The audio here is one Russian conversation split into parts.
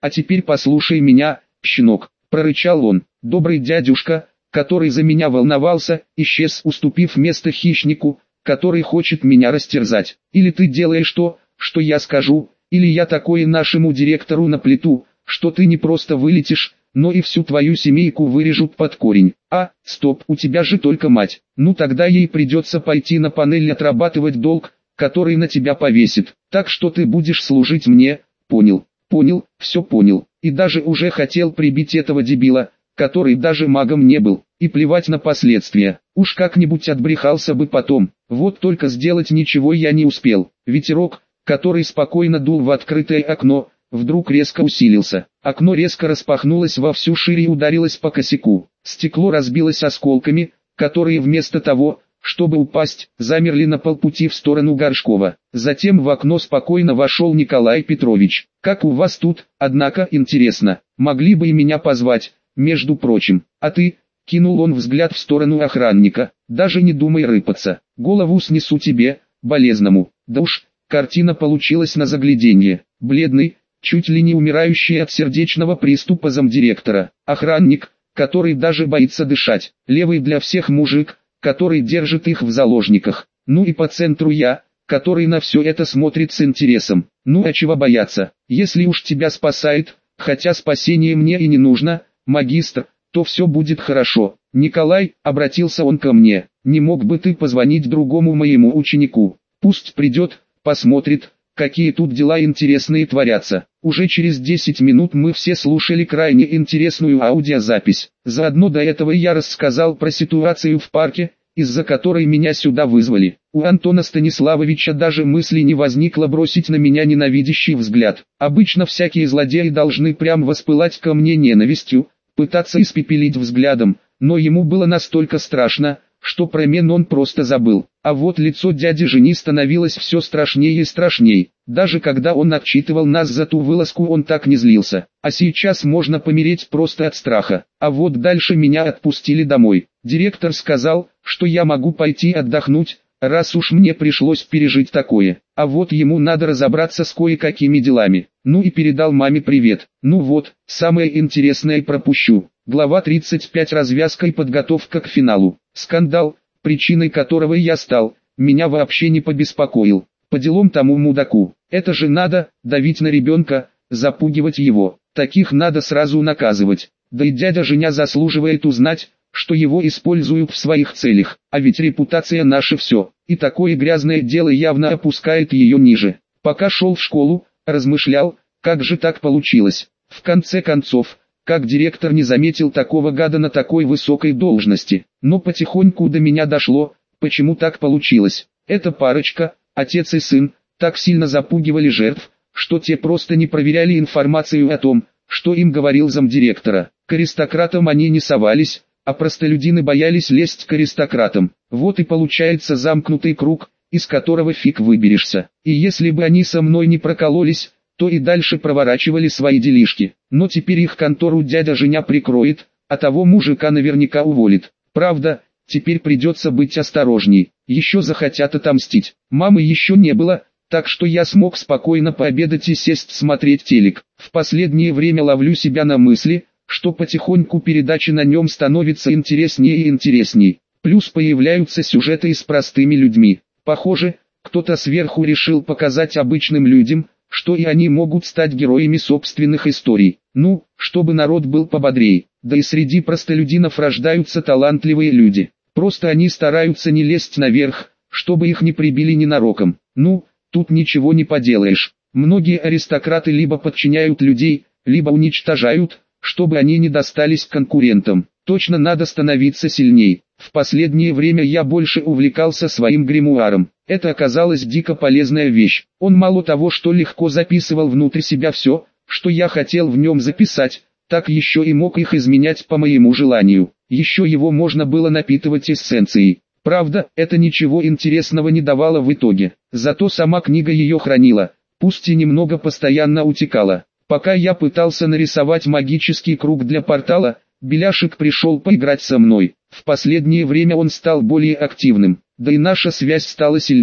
А теперь послушай меня, щенок, прорычал он. Добрый дядюшка, который за меня волновался, исчез, уступив место хищнику, который хочет меня растерзать. Или ты делаешь то, что я скажу, или я такое нашему директору наплету, что ты не просто вылетишь, но и всю твою семейку вырежут под корень. А, стоп, у тебя же только мать. Ну тогда ей придется пойти на панель отрабатывать долг, который на тебя повесит. Так что ты будешь служить мне, понял? Понял, все понял. И даже уже хотел прибить этого дебила, который даже магом не был, и плевать на последствия. Уж как-нибудь отбрехался бы потом. Вот только сделать ничего я не успел. Ветерок, который спокойно дул в открытое окно, вдруг резко усилился. Окно резко распахнулось во всю шире и ударилось по косяку. Стекло разбилось осколками, которые вместо того, чтобы упасть, замерли на полпути в сторону Горшкова. Затем в окно спокойно вошел Николай Петрович. «Как у вас тут, однако, интересно, могли бы и меня позвать, между прочим. А ты?» — кинул он взгляд в сторону охранника. «Даже не думай рыпаться, голову снесу тебе, болезному». Да уж, картина получилась на загляденье. Бледный, чуть ли не умирающий от сердечного приступа замдиректора. Охранник, который даже боится дышать. Левый для всех мужик, который держит их в заложниках. Ну и по центру я, который на все это смотрит с интересом. Ну а чего бояться, если уж тебя спасает, хотя спасение мне и не нужно, магистр, то все будет хорошо. Николай, обратился он ко мне, не мог бы ты позвонить другому моему ученику? Пусть придет, посмотрит, какие тут дела интересные творятся. Уже через 10 минут мы все слушали крайне интересную аудиозапись. Заодно до этого я рассказал про ситуацию в парке, из-за которой меня сюда вызвали. У Антона Станиславовича даже мысли не возникло бросить на меня ненавидящий взгляд. Обычно всякие злодеи должны прям воспылать ко мне ненавистью, пытаться испепелить взглядом, но ему было настолько страшно, что про мен он просто забыл. А вот лицо дяди Жени становилось все страшнее и страшнее. Даже когда он отчитывал нас за ту вылазку, он так не злился. А сейчас можно помереть просто от страха. А вот дальше меня отпустили домой. Директор сказал, что я могу пойти отдохнуть, раз уж мне пришлось пережить такое. А вот ему надо разобраться с кое-какими делами. Ну и передал маме привет. Ну вот, самое интересное пропущу. Глава 35. Развязка и подготовка к финалу. Скандал, причиной которого я стал, меня вообще не побеспокоил. По делам тому мудаку. Это же надо, давить на ребенка, запугивать его. Таких надо сразу наказывать. Да и дядя Женя заслуживает узнать, что его используют в своих целях. А ведь репутация наше все. И такое грязное дело явно опускает ее ниже. Пока шел в школу, размышлял, как же так получилось. В конце концов, как директор не заметил такого гада на такой высокой должности. Но потихоньку до меня дошло, почему так получилось. Эта парочка, отец и сын, так сильно запугивали жертв, что те просто не проверяли информацию о том, что им говорил замдиректора. К аристократам они не совались, а простолюдины боялись лезть к аристократам. Вот и получается замкнутый круг, из которого фиг выберешься. И если бы они со мной не прокололись, то и дальше проворачивали свои делишки. Но теперь их контору дядя Женя прикроет, а того мужика наверняка уволит. Правда, теперь придется быть осторожней, еще захотят отомстить. Мамы еще не было, так что я смог спокойно пообедать и сесть смотреть телек. В последнее время ловлю себя на мысли, что потихоньку передачи на нем становятся интереснее и интересней. Плюс появляются сюжеты с простыми людьми. Похоже, кто-то сверху решил показать обычным людям, что и они могут стать героями собственных историй. Ну, чтобы народ был пободрей. Да и среди простолюдинов рождаются талантливые люди. Просто они стараются не лезть наверх, чтобы их не прибили ненароком. Ну, тут ничего не поделаешь. Многие аристократы либо подчиняют людей, либо уничтожают, чтобы они не достались конкурентам. Точно надо становиться сильней. В последнее время я больше увлекался своим гримуаром. Это оказалась дико полезная вещь. Он мало того, что легко записывал внутрь себя все, что я хотел в нем записать, так еще и мог их изменять по моему желанию. Еще его можно было напитывать эссенцией. Правда, это ничего интересного не давало в итоге. Зато сама книга ее хранила, пусть и немного постоянно утекала. Пока я пытался нарисовать магический круг для портала, Беляшек пришел поиграть со мной. В последнее время он стал более активным, да и наша связь стала сильней.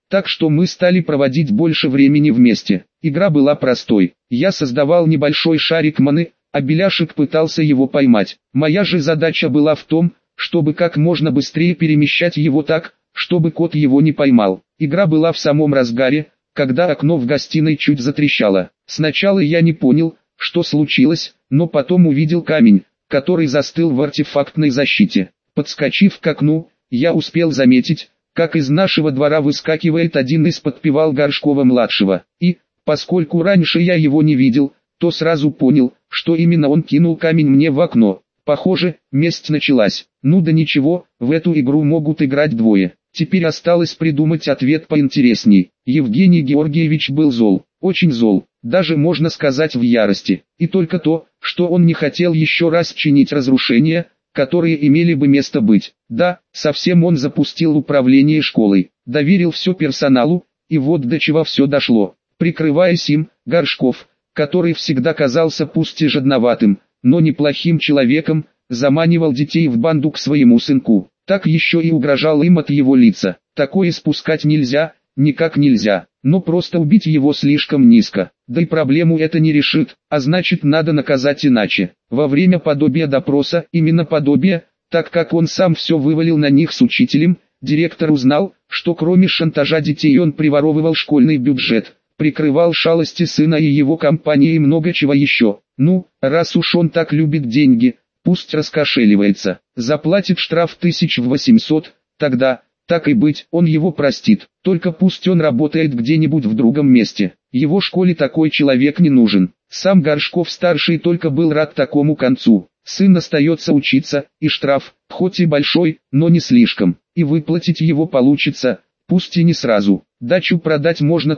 Так что мы стали проводить больше времени вместе. Игра была простой. Я создавал небольшой шарик маны, а Беляшек пытался его поймать. Моя же задача была в том, чтобы как можно быстрее перемещать его так, чтобы кот его не поймал. Игра была в самом разгаре, когда окно в гостиной чуть затрещало. Сначала я не понял, что случилось, но потом увидел камень, который застыл в артефактной защите. Подскочив к окну, я успел заметить, как из нашего двора выскакивает один из подпевал Горшкова-младшего. И, поскольку раньше я его не видел, то сразу понял, что именно он кинул камень мне в окно. Похоже, месть началась. Ну да ничего, в эту игру могут играть двое. Теперь осталось придумать ответ поинтересней. Евгений Георгиевич был зол, очень зол, даже можно сказать в ярости. И только то, что он не хотел еще раз чинить разрушения, которые имели бы место быть. Да, совсем он запустил управление школой, доверил все персоналу, и вот до чего все дошло. Прикрываясь им, Горшков, который всегда казался пусть и жадноватым, но неплохим человеком, заманивал детей в банду к своему сынку. Так еще и угрожал им от его лица. Такое спускать нельзя, никак нельзя, но просто убить его слишком низко. Да и проблему это не решит, а значит надо наказать иначе. Во время подобия допроса, именно подобия, так как он сам все вывалил на них с учителем, директор узнал, что кроме шантажа детей он приворовывал школьный бюджет, прикрывал шалости сына и его компании и много чего еще. Ну, раз уж он так любит деньги, пусть раскошеливается, заплатит штраф 1800, тогда, так и быть, он его простит, только пусть он работает где-нибудь в другом месте. Его школе такой человек не нужен. Сам Горшков-старший только был рад такому концу. Сын остается учиться, и штраф, хоть и большой, но не слишком, и выплатить его получится, пусть и не сразу. Дачу продать можно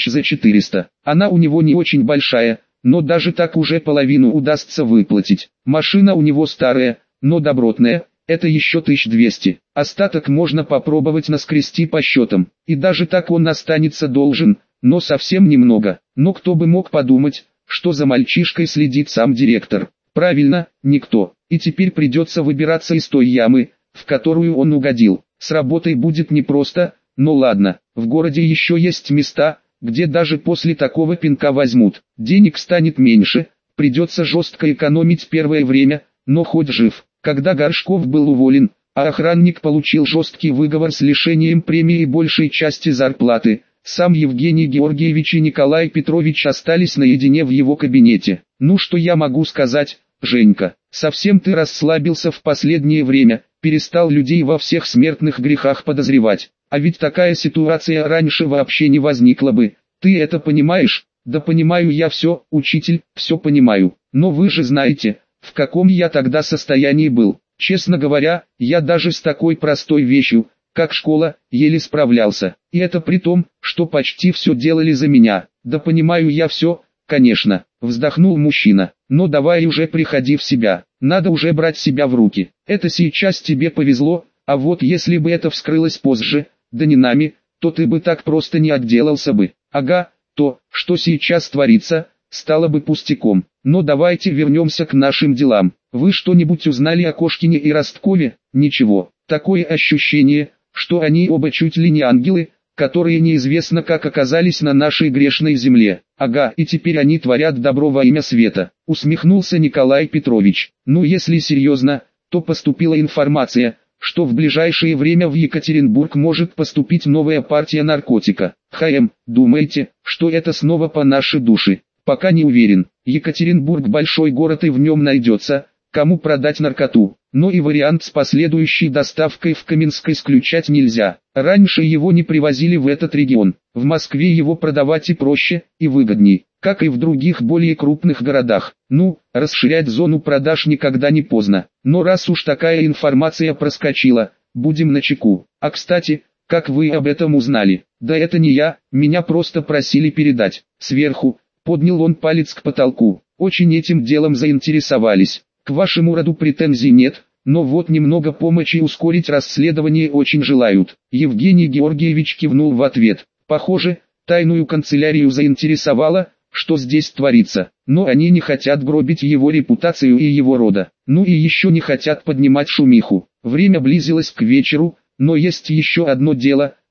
1400, она у него не очень большая, но даже так уже половину удастся выплатить. Машина у него старая, но добротная, это еще 1200. Остаток можно попробовать наскрести по счетам, и даже так он останется должен, но совсем немного. Но кто бы мог подумать, что за мальчишкой следит сам директор. Правильно, никто. И теперь придется выбираться из той ямы, в которую он угодил. С работой будет непросто, но ладно, в городе еще есть места, где даже после такого пинка возьмут. Денег станет меньше, придется жестко экономить первое время, но хоть жив. Когда Горшков был уволен, а охранник получил жесткий выговор с лишением премии и большей части зарплаты, сам Евгений Георгиевич и Николай Петрович остались наедине в его кабинете. «Ну что я могу сказать, Женька, совсем ты расслабился в последнее время, перестал людей во всех смертных грехах подозревать. А ведь такая ситуация раньше вообще не возникла бы, ты это понимаешь?» «Да понимаю я все, учитель, все понимаю, но вы же знаете, в каком я тогда состоянии был. Честно говоря, я даже с такой простой вещью, как школа, еле справлялся. И это при том, что почти все делали за меня. Да понимаю я все, конечно», вздохнул мужчина. «Но давай уже приходи в себя, надо уже брать себя в руки. Это сейчас тебе повезло, а вот если бы это вскрылось позже, да не нами, то ты бы так просто не отделался бы. Ага, то, что сейчас творится, стало бы пустяком. Но давайте вернемся к нашим делам. Вы что-нибудь узнали о Кошкине и Росткове?» «Ничего. Такое ощущение, что они оба чуть ли не ангелы, которые неизвестно как оказались на нашей грешной земле. Ага, и теперь они творят добро во имя света», усмехнулся Николай Петрович. «Ну если серьезно, то поступила информация, что в ближайшее время в Екатеринбург может поступить новая партия наркотика. Думаете, что это снова по нашей душе?» «Пока не уверен. Екатеринбург большой город и в нем найдется, кому продать наркоту. Но и вариант с последующей доставкой в Каменск исключать нельзя. Раньше его не привозили в этот регион. В Москве его продавать и проще, и выгодней, как и в других более крупных городах. Ну, расширять зону продаж никогда не поздно. Но раз уж такая информация проскочила, будем начеку. А кстати, как вы об этом узнали?» «Да это не я, меня просто просили передать. Сверху», поднял он палец к потолку, «очень этим делом заинтересовались. К вашему роду претензий нет, но вот немного помощи ускорить расследование очень желают». Евгений Георгиевич кивнул в ответ. Похоже, тайную канцелярию заинтересовало, что здесь творится, но они не хотят гробить его репутацию и его рода. Ну и еще не хотят поднимать шумиху. Время близилось к вечеру, но есть еще одно дело,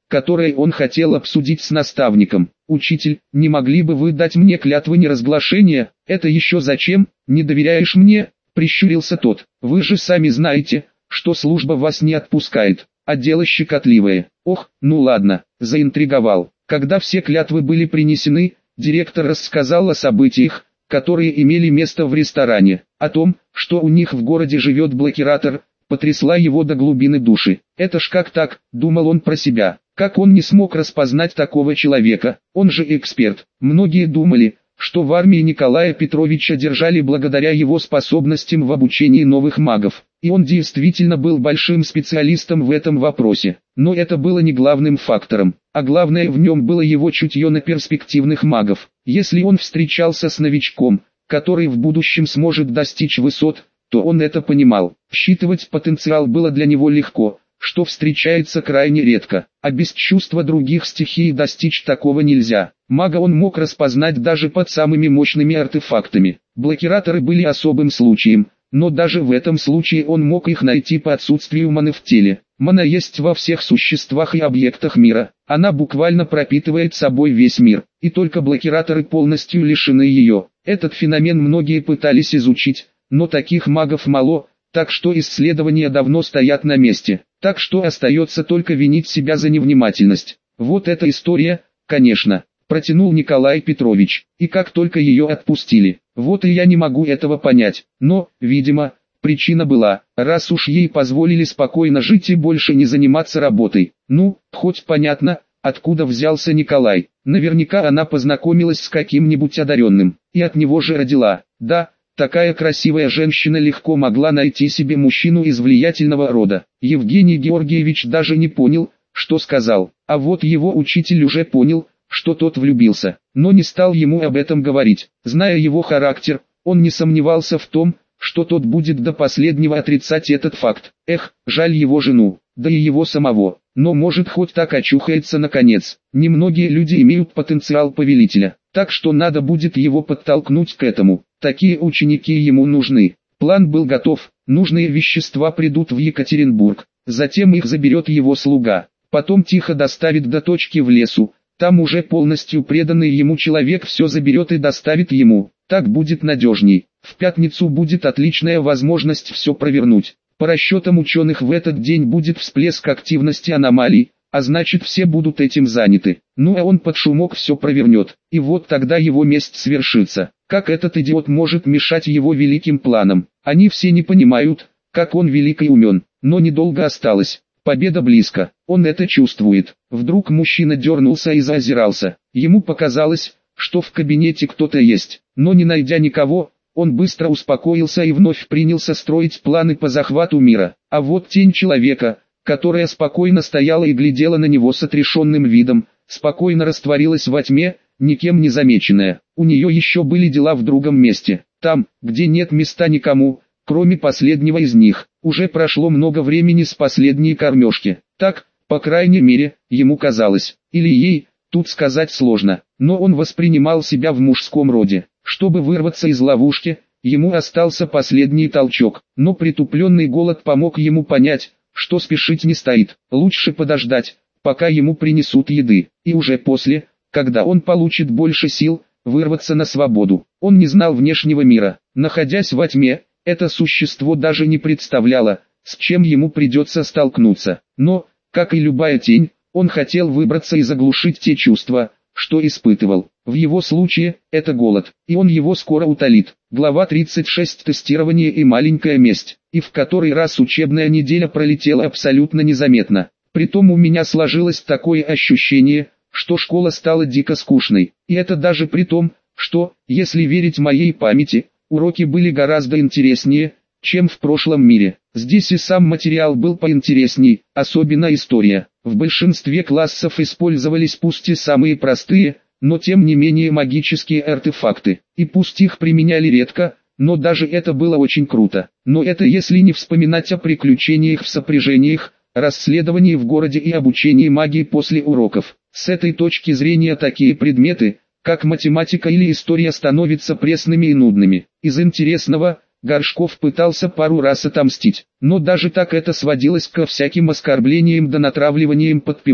которое он хотел обсудить с наставником. «Учитель, не могли бы вы дать мне клятвы неразглашения?» «Это еще зачем? Не доверяешь мне?» – прищурился тот. «Вы же сами знаете, что служба вас не отпускает, а дело щекотливое». «Ох, ну ладно», – заинтриговал. Когда все клятвы были принесены, директор рассказал о событиях, которые имели место в ресторане. О том, что у них в городе живет блокиратор, потрясла его до глубины души. «Это ж как так?» – думал он про себя. Как он не смог распознать такого человека? Он же эксперт. Многие думали, что в армии Николая Петровича держали благодаря его способностям в обучении новых магов. И он действительно был большим специалистом в этом вопросе. Но это было не главным фактором. А главное в нем было его чутье на перспективных магов. Если он встречался с новичком, который в будущем сможет достичь высот, то он это понимал. Считывать потенциал было для него легко, что встречается крайне редко, а без чувства других стихий достичь такого нельзя. Мага он мог распознать даже под самыми мощными артефактами. Блокираторы были особым случаем, но даже в этом случае он мог их найти по отсутствию маны в теле. Мана есть во всех существах и объектах мира, она буквально пропитывает собой весь мир, и только блокираторы полностью лишены ее. Этот феномен многие пытались изучить, но таких магов мало, так что исследования давно стоят на месте. Так что остается только винить себя за невнимательность. Вот эта история, конечно, протянул Николай Петрович, и как только ее отпустили. Вот и я не могу этого понять, но, видимо, причина была, раз уж ей позволили спокойно жить и больше не заниматься работой. Ну, хоть понятно, откуда взялся Николай. Наверняка она познакомилась с каким-нибудь одаренным, и от него же родила. Да, такая красивая женщина легко могла найти себе мужчину из влиятельного рода. Евгений Георгиевич даже не понял, что сказал, а вот его учитель уже понял, что тот влюбился, но не стал ему об этом говорить. Зная его характер, он не сомневался в том, что тот будет до последнего отрицать этот факт. Эх, жаль его жену, да и его самого, но может хоть так очухается наконец. Немногие люди имеют потенциал повелителя, так что надо будет его подтолкнуть к этому. Такие ученики ему нужны. План был готов, нужные вещества придут в Екатеринбург, затем их заберет его слуга, потом тихо доставит до точки в лесу, там уже полностью преданный ему человек все заберет и доставит ему, так будет надежней. В пятницу будет отличная возможность все провернуть. По расчетам ученых в этот день будет всплеск активности аномалий, а значит все будут этим заняты. Ну а он под шумок все провернет, и вот тогда его месть свершится. Как этот идиот может мешать его великим планам? Они все не понимают, как он велик и умен, но недолго осталось. Победа близко, он это чувствует. Вдруг мужчина дернулся и заозирался. Ему показалось, что в кабинете кто-то есть, но не найдя никого, он быстро успокоился и вновь принялся строить планы по захвату мира. А вот тень человека, которая спокойно стояла и глядела на него с отрешенным видом, спокойно растворилась во тьме, никем не замеченная. У нее еще были дела в другом месте, там, где нет места никому, кроме последнего из них. Уже прошло много времени с последней кормежки. Так, по крайней мере, ему казалось, или ей, тут сказать сложно, но он воспринимал себя в мужском роде. Чтобы вырваться из ловушки, ему остался последний толчок, но притупленный голод помог ему понять, что спешить не стоит. Лучше подождать, пока ему принесут еды, и уже после, когда он получит больше сил, вырваться на свободу. Он не знал внешнего мира. Находясь во тьме, это существо даже не представляло, с чем ему придется столкнуться. Но, как и любая тень, он хотел выбраться и заглушить те чувства, что испытывал. В его случае, это голод, и он его скоро утолит. Глава 36. Тестирование и маленькая месть. И в который раз учебная неделя пролетела абсолютно незаметно. Притом у меня сложилось такое ощущение, что школа стала дико скучной. И это даже при том, что, если верить моей памяти, уроки были гораздо интереснее, чем в прошлом мире. Здесь и сам материал был поинтересней, особенно история. В большинстве классов использовались пусть и самые простые, но тем не менее магические артефакты. И пусть их применяли редко, но даже это было очень круто. Но это если не вспоминать о приключениях в сопряжениях, расследовании в городе и обучении магии после уроков. С этой точки зрения такие предметы, как математика или история, становятся пресными и нудными. Из интересного, Горшков пытался пару раз отомстить, но даже так это сводилось ко всяким оскорблениям да натравливаниям подпевал.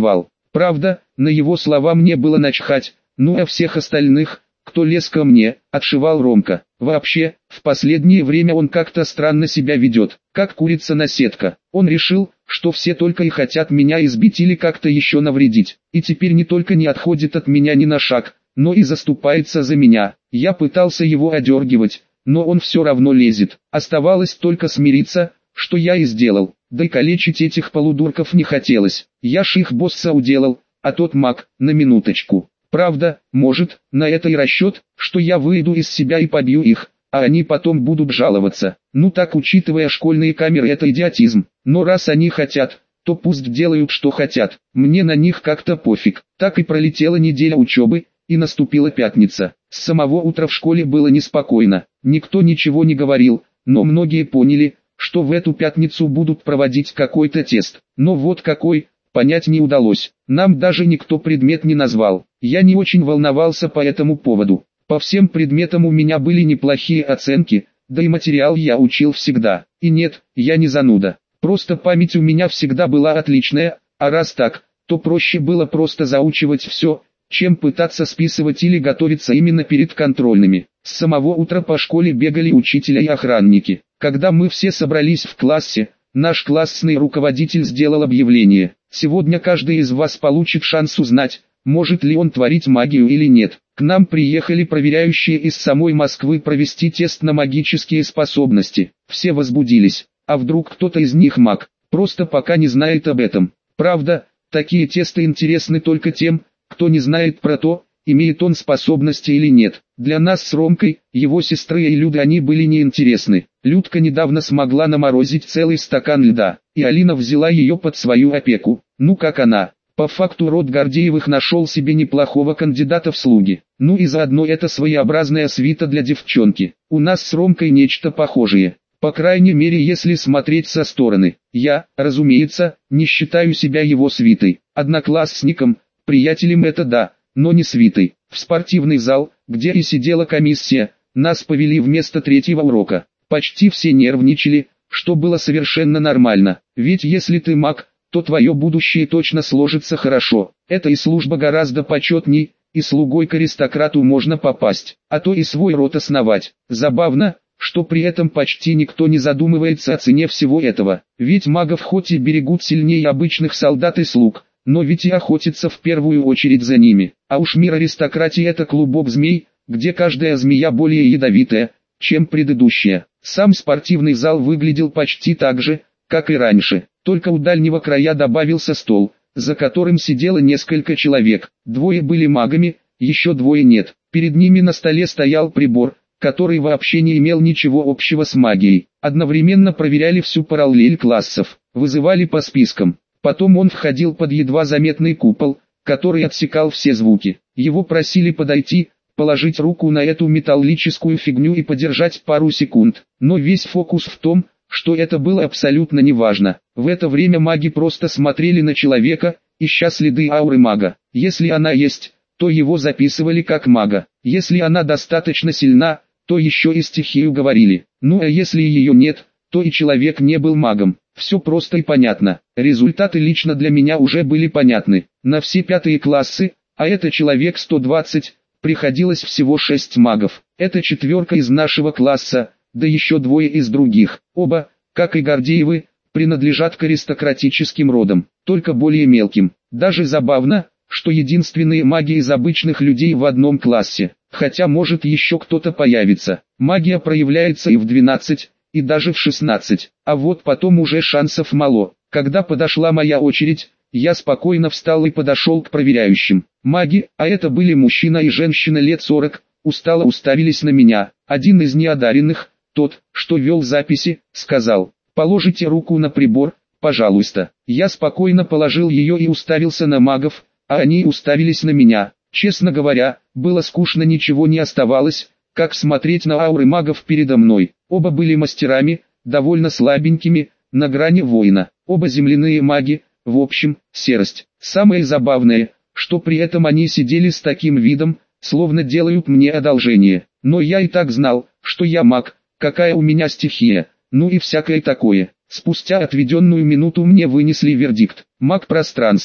Правда, на его слова мне было начхать, ну а всех остальных, кто лез ко мне, отшивал Ромка. Вообще, в последнее время он как-то странно себя ведет, как курица-наседка. Он решил, что все только и хотят меня избить или как-то еще навредить. И теперь не только не отходит от меня ни на шаг, но и заступается за меня. Я пытался его одергивать, но он все равно лезет. Оставалось только смириться, что я и сделал. Да и калечить этих полудурков не хотелось. Я ж их босса уделал, а тот маг, на минуточку. Правда, может, на это и расчет, что я выйду из себя и побью их, а они потом будут жаловаться. Ну так, учитывая школьные камеры, это идиотизм. Но раз они хотят, то пусть делают что хотят. Мне на них как-то пофиг. Так и пролетела неделя учебы, и наступила пятница. С самого утра в школе было неспокойно. Никто ничего не говорил, но многие поняли, что в эту пятницу будут проводить какой-то тест. Но вот какой, понять не удалось. Нам даже никто предмет не назвал. Я не очень волновался по этому поводу. По всем предметам у меня были неплохие оценки, да и материал я учил всегда. И нет, я не зануда. Просто память у меня всегда была отличная, а раз так, то проще было просто заучивать все, чем пытаться списывать или готовиться именно перед контрольными. С самого утра по школе бегали учителя и охранники. Когда мы все собрались в классе, наш классный руководитель сделал объявление. Сегодня каждый из вас получит шанс узнать, может ли он творить магию или нет. К нам приехали проверяющие из самой Москвы провести тест на магические способности. Все возбудились. А вдруг кто-то из них маг, просто пока не знает об этом. Правда, такие тесты интересны только тем, кто не знает про то, имеет он способности или нет. Для нас с Ромкой, его сестры и Люды они были неинтересны. Людка недавно смогла наморозить целый стакан льда, и Алина взяла ее под свою опеку. Ну как она? По факту род Гордеевых нашел себе неплохого кандидата в слуги. Ну и заодно это своеобразная свита для девчонки. У нас с Ромкой нечто похожее. По крайней мере, если смотреть со стороны. Я, разумеется, не считаю себя его свитой. Одноклассником, приятелем это да, но не свитой. В спортивный зал, где и сидела комиссия, нас повели вместо третьего урока. Почти все нервничали, что было совершенно нормально. Ведь если ты маг, то твое будущее точно сложится хорошо. Это и служба гораздо почетней, и слугой к аристократу можно попасть, а то и свой род основать. Забавно, что при этом почти никто не задумывается о цене всего этого. Ведь магов хоть и берегут сильнее обычных солдат и слуг, но ведь и охотятся в первую очередь за ними. А уж мир аристократии — это клубок змей, где каждая змея более ядовитая, чем предыдущая. Сам спортивный зал выглядел почти так же, как и раньше, только у дальнего края добавился стол, за которым сидело несколько человек. Двое были магами, еще двое нет. Перед ними на столе стоял прибор, который вообще не имел ничего общего с магией. Одновременно проверяли всю параллель классов, вызывали по спискам. Потом он входил под едва заметный купол, который отсекал все звуки. Его просили подойти, положить руку на эту металлическую фигню и подержать пару секунд. Но весь фокус в том, что это было абсолютно неважно. В это время маги просто смотрели на человека, ища следы ауры мага. Если она есть, то его записывали как мага. Если она достаточно сильна, то еще и стихию говорили. Ну а если ее нет, то и человек не был магом. Все просто и понятно. Результаты лично для меня уже были понятны. На все пятые классы, а это человек 120, приходилось всего 6 магов. Это четверка из нашего класса, да еще двое из других. Оба, как и Гордеевы, принадлежат к аристократическим родам, только более мелким. Даже забавно, что единственные маги из обычных людей в одном классе. Хотя может еще кто-то появится. Магия проявляется и в 12, и даже в 16, а вот потом уже шансов мало. Когда подошла моя очередь, я спокойно встал и подошел к проверяющим. Маги, а это были мужчина и женщина лет 40, устало уставились на меня. Один из неодаренных, тот, что вел записи, сказал: «Положите руку на прибор, пожалуйста». Я спокойно положил ее и уставился на магов, а они уставились на меня. Честно говоря, было скучно, ничего не оставалось, как смотреть на ауры магов передо мной. Оба были мастерами, довольно слабенькими, на грани воина. Оба земляные маги, в общем, серость. Самое забавное, что при этом они сидели с таким видом, словно делают мне одолжение. Но я и так знал, что я маг, какая у меня стихия, ну и всякое такое. Спустя отведенную минуту мне вынесли вердикт: маг пространства.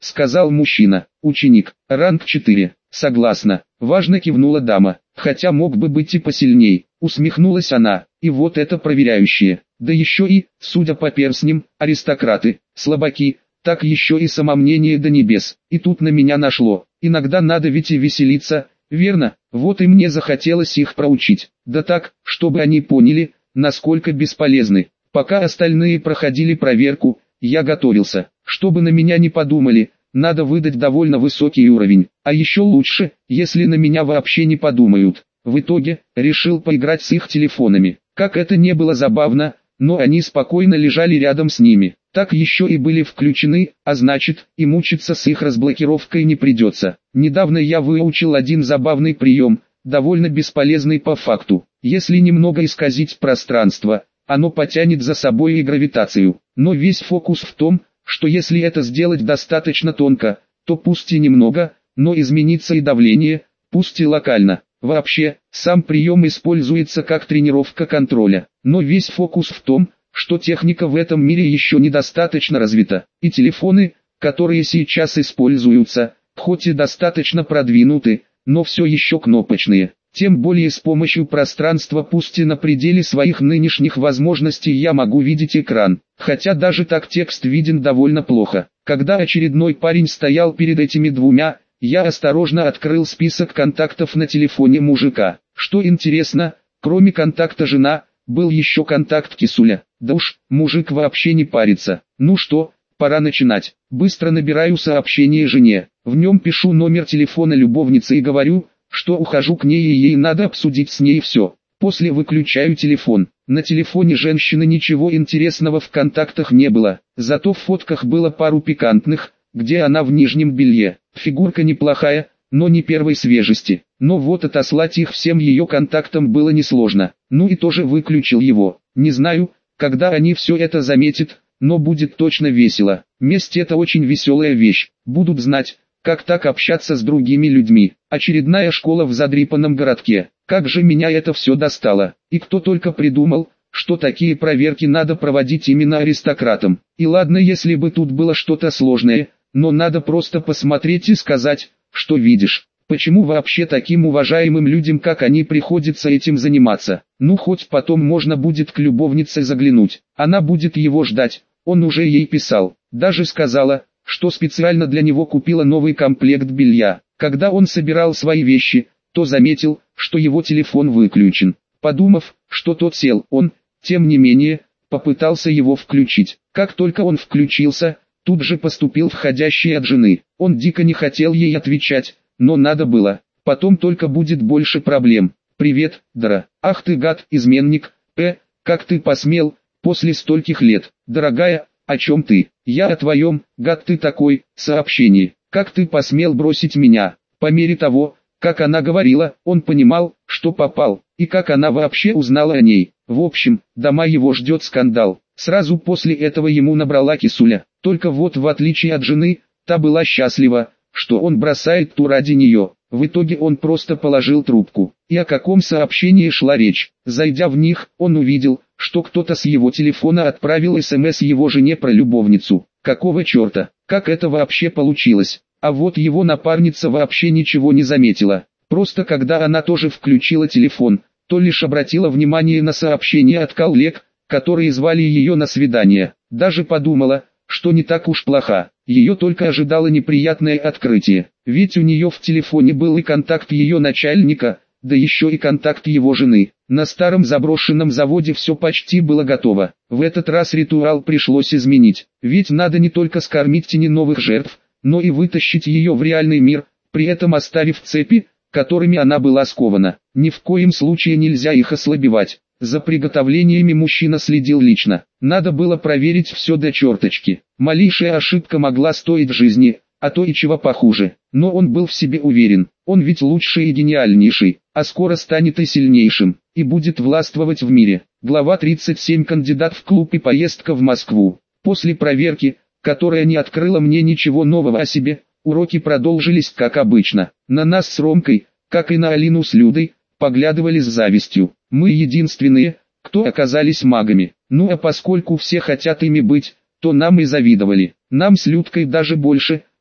сказал мужчина. Ученик, ранг 4. Согласна, важно кивнула дама. Хотя мог бы быть и посильней, усмехнулась она. И вот это проверяющие. Да еще и, судя по перстням, аристократы, слабаки, так еще и самомнение до небес. И тут на меня нашло. Иногда надо ведь и веселиться, верно? Вот и мне захотелось их проучить. Да так, чтобы они поняли, насколько бесполезны. Пока остальные проходили проверку, я готовился. Чтобы на меня не подумали, надо выдать довольно высокий уровень. А еще лучше, если на меня вообще не подумают. В итоге, решил поиграть с их телефонами. Как это не было забавно, но они спокойно лежали рядом с ними. Так еще и были включены, а значит, и мучиться с их разблокировкой не придется. Недавно я выучил один забавный прием, довольно бесполезный по факту. Если немного исказить пространство, оно потянет за собой и гравитацию. Но весь фокус в том, что если это сделать достаточно тонко, то пусть и немного, но изменится и давление, пусть и локально. Вообще, сам прием используется как тренировка контроля. Но весь фокус в том, что техника в этом мире еще недостаточно развита. И телефоны, которые сейчас используются, хоть и достаточно продвинуты, но все еще кнопочные. Тем более с помощью пространства, пусть и на пределе своих нынешних возможностей, я могу видеть экран. Хотя даже так текст виден довольно плохо. Когда очередной парень стоял перед этими двумя, я осторожно открыл список контактов на телефоне мужика. Что интересно, кроме контакта жена, был еще контакт кисуля. Да уж, мужик вообще не парится. Ну что, пора начинать. Быстро набираю сообщение жене. В нем пишу номер телефона любовницы и говорю, что ухожу к ней и ей надо обсудить с ней все. После выключаю телефон. На телефоне женщины ничего интересного в контактах не было. Зато в фотках было пару пикантных, где она в нижнем белье. Фигурка неплохая, но не первой свежести. Но вот отослать их всем ее контактам было несложно. Ну и тоже выключил его. Не знаю, когда они все это заметят, но будет точно весело. Месть — это очень веселая вещь. Будут знать, как так общаться с другими людьми. Очередная школа в задрипанном городке. Как же меня это все достало. И кто только придумал, что такие проверки надо проводить именно аристократам. И ладно, если бы тут было что-то сложное, но надо просто посмотреть и сказать, что видишь. Почему вообще таким уважаемым людям, как они, приходится этим заниматься? Ну хоть потом можно будет к любовнице заглянуть. Она будет его ждать. Он уже ей писал. Даже сказала, что специально для него купила новый комплект белья. Когда он собирал свои вещи, то заметил, что его телефон выключен. Подумав, что тот сел, он, тем не менее, попытался его включить. Как только он включился, тут же поступил входящий от жены. Он дико не хотел ей отвечать, но надо было. Потом только будет больше проблем. «Привет, Дара. Ах ты гад, изменник. Как ты посмел, после стольких лет. Дорогая, о чем ты? Я о твоем, гад ты такой, сообщении. Как ты посмел бросить меня?» По мере того, как она говорила, он понимал, что попал, и как она вообще узнала о ней. В общем, дома его ждет скандал. Сразу после этого ему набрала кисуля. Только вот в отличие от жены, та была счастлива, что он бросает ту ради нее. В итоге он просто положил трубку. И о каком сообщении шла речь? Зайдя в них, он увидел, что кто-то с его телефона отправил СМС его жене про любовницу. Какого черта? Как это вообще получилось? А вот его напарница вообще ничего не заметила. Просто когда она тоже включила телефон, то лишь обратила внимание на сообщения от коллег, которые звали ее на свидание. Даже подумала, что не так уж плоха. Ее только ожидало неприятное открытие. Ведь у нее в телефоне был и контакт ее начальника, да еще и контакт его жены. На старом заброшенном заводе все почти было готово. В этот раз ритуал пришлось изменить. Ведь надо не только скормить тени новых жертв, но и вытащить ее в реальный мир, при этом оставив цепи, которыми она была скована. Ни в коем случае нельзя их ослабевать. За приготовлениями мужчина следил лично. Надо было проверить все до черточки. Малейшая ошибка могла стоить жизни, а то и чего похуже. Но он был в себе уверен. Он ведь лучший и гениальнейший, а скоро станет и сильнейшим, и будет властвовать в мире. Глава 37. Кандидат в клуб и поездка в Москву. После проверки, которая не открыла мне ничего нового о себе, уроки продолжились как обычно. На нас с Ромкой, как и на Алину с Людой, поглядывали с завистью. Мы единственные, кто оказались магами. Ну а поскольку все хотят ими быть, то нам и завидовали. Нам с Людкой даже больше,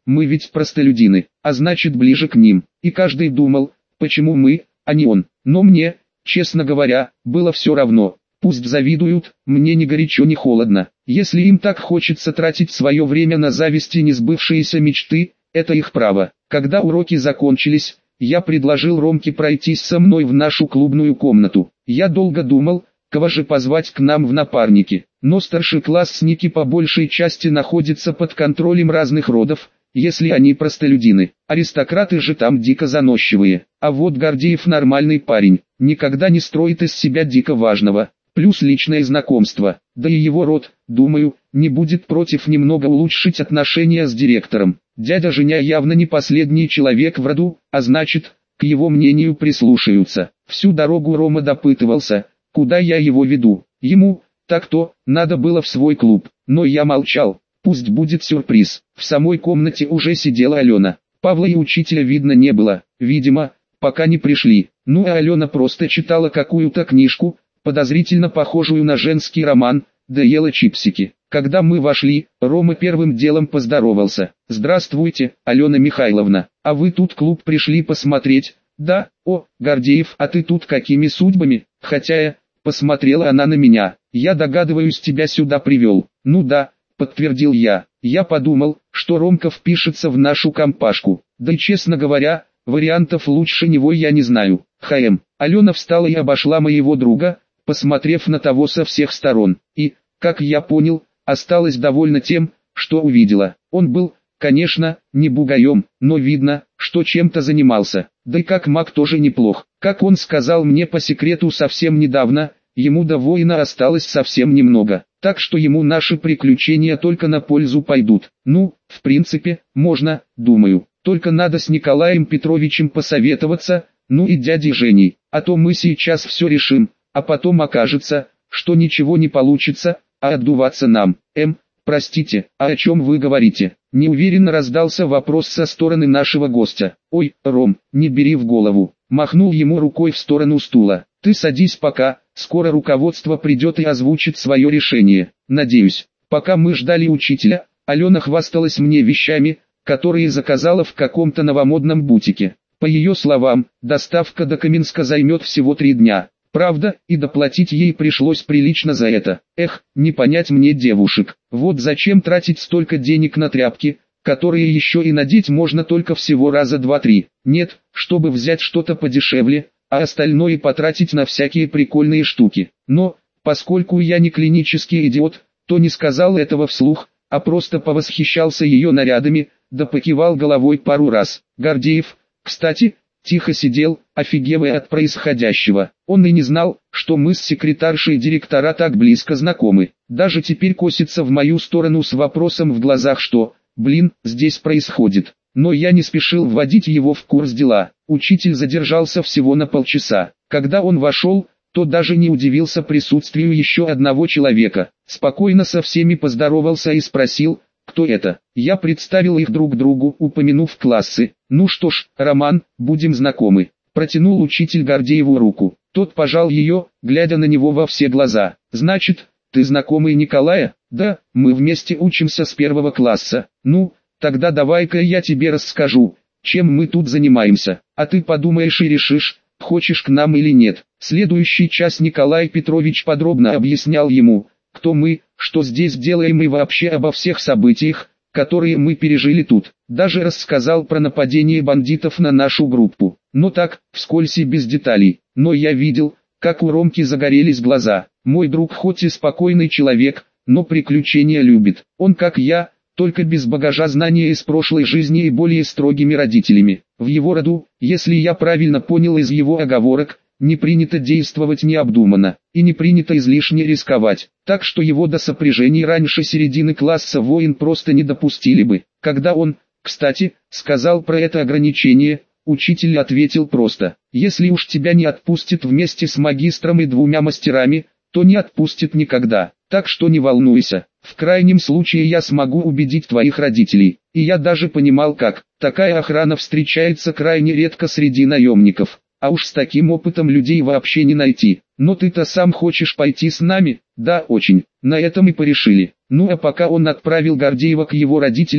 мы ведь простолюдины, а значит ближе к ним. И каждый думал, почему мы, а не он. Но мне, честно говоря, было все равно. Пусть завидуют, мне ни горячо ни холодно. Если им так хочется тратить свое время на зависть и несбывшиеся мечты, это их право. Когда уроки закончились, я предложил Ромке пройтись со мной в нашу клубную комнату. Я долго думал, кого же позвать к нам в напарники. Но старшеклассники по большей части находятся под контролем разных родов, если они простолюдины. Аристократы же там дико заносчивые. А вот Гордеев нормальный парень, никогда не строит из себя дико важного. Плюс личное знакомство, да и его род, думаю, не будет против немного улучшить отношения с директором. Дядя Женя явно не последний человек в роду, а значит, к его мнению прислушаются. Всю дорогу Рома допытывался, куда я его веду. Ему, так-то, надо было в свой клуб, но я молчал. Пусть будет сюрприз. В самой комнате уже сидела Алена. Павла и учителя видно не было, видимо, пока не пришли. Ну а Алена просто читала какую-то книжку, подозрительно похожую на женский роман, да ела чипсики. Когда мы вошли, Рома первым делом поздоровался. «Здравствуйте, Алена Михайловна, а вы тут клуб пришли посмотреть?» «Да, о, Гордеев, а ты тут какими судьбами?» «Хотя, посмотрела она на меня, я догадываюсь, тебя сюда привел». «Ну да», подтвердил я. Я подумал, что Ромка впишется в нашу компашку. Да и честно говоря, вариантов лучше него я не знаю. Алена встала и обошла моего друга, посмотрев на того со всех сторон. И, как я понял, осталась довольна тем, что увидела. Он был, конечно, не бугаем, но видно, что чем-то занимался. Да и как маг тоже неплох. Как он сказал мне по секрету совсем недавно, ему до воина осталось совсем немного. Так что ему наши приключения только на пользу пойдут. Ну, в принципе, можно, думаю. Только надо с Николаем Петровичем посоветоваться, ну и дядей Женей. А то мы сейчас все решим, а потом окажется, что ничего не получится, а отдуваться нам. Простите, а о чем вы говорите? Неуверенно раздался вопрос со стороны нашего гостя. Ой, Ром, не бери в голову. Махнул ему рукой в сторону стула. Ты садись пока, скоро руководство придет и озвучит свое решение. Надеюсь. Пока мы ждали учителя, Алена хвасталась мне вещами, которые заказала в каком-то новомодном бутике. По ее словам, доставка до Каменска займет всего 3 дня. Правда, и доплатить ей пришлось прилично за это. Эх, не понять мне девушек. Вот зачем тратить столько денег на тряпки, которые еще и надеть можно только всего раза 2-3. Нет, чтобы взять что-то подешевле, а остальное потратить на всякие прикольные штуки. Но, поскольку я не клинический идиот, то не сказал этого вслух, а просто повосхищался ее нарядами, да покивал головой пару раз. Гордеев, кстати, тихо сидел, офигевая от происходящего. Он и не знал, что мы с секретаршей директора так близко знакомы. Даже теперь косится в мою сторону с вопросом в глазах, что, здесь происходит. Но я не спешил вводить его в курс дела. Учитель задержался всего на полчаса. Когда он вошел, то даже не удивился присутствию еще одного человека. Спокойно со всеми поздоровался и спросил, кто это. Я представил их друг другу, упомянув классы. Ну что ж, Роман, будем знакомы. Протянул учитель Гордееву руку. Тот пожал ее, глядя на него во все глаза. Значит, ты знакомый Николая? Да, мы вместе учимся с 1 класса. Ну, тогда давай-ка я тебе расскажу, чем мы тут занимаемся, а ты подумаешь и решишь, хочешь к нам или нет. Следующий час Николай Петрович подробно объяснял ему, кто мы, что здесь делаем и вообще обо всех событиях, которые мы пережили тут. Даже рассказал про нападение бандитов на нашу группу. Но так, вскользь и без деталей. Но я видел, как у Ромки загорелись глаза. Мой друг хоть и спокойный человек, но приключения любит. Он как я, только без багажа знания из прошлой жизни и более строгими родителями. В его роду, если я правильно понял из его оговорок, не принято действовать необдуманно, и не принято излишне рисковать, так что его до сопряжений раньше середины класса воин просто не допустили бы. Когда он, кстати, сказал про это ограничение, учитель ответил просто: если уж тебя не отпустит вместе с магистром и 2 мастерами, то не отпустит никогда, так что не волнуйся. В крайнем случае я смогу убедить твоих родителей. И я даже понимал как. Такая охрана встречается крайне редко среди наемников. А уж с таким опытом людей вообще не найти. Но ты-то сам хочешь пойти с нами? Да, очень. На этом и порешили. Ну а пока он отправил Гордеева к его родителям,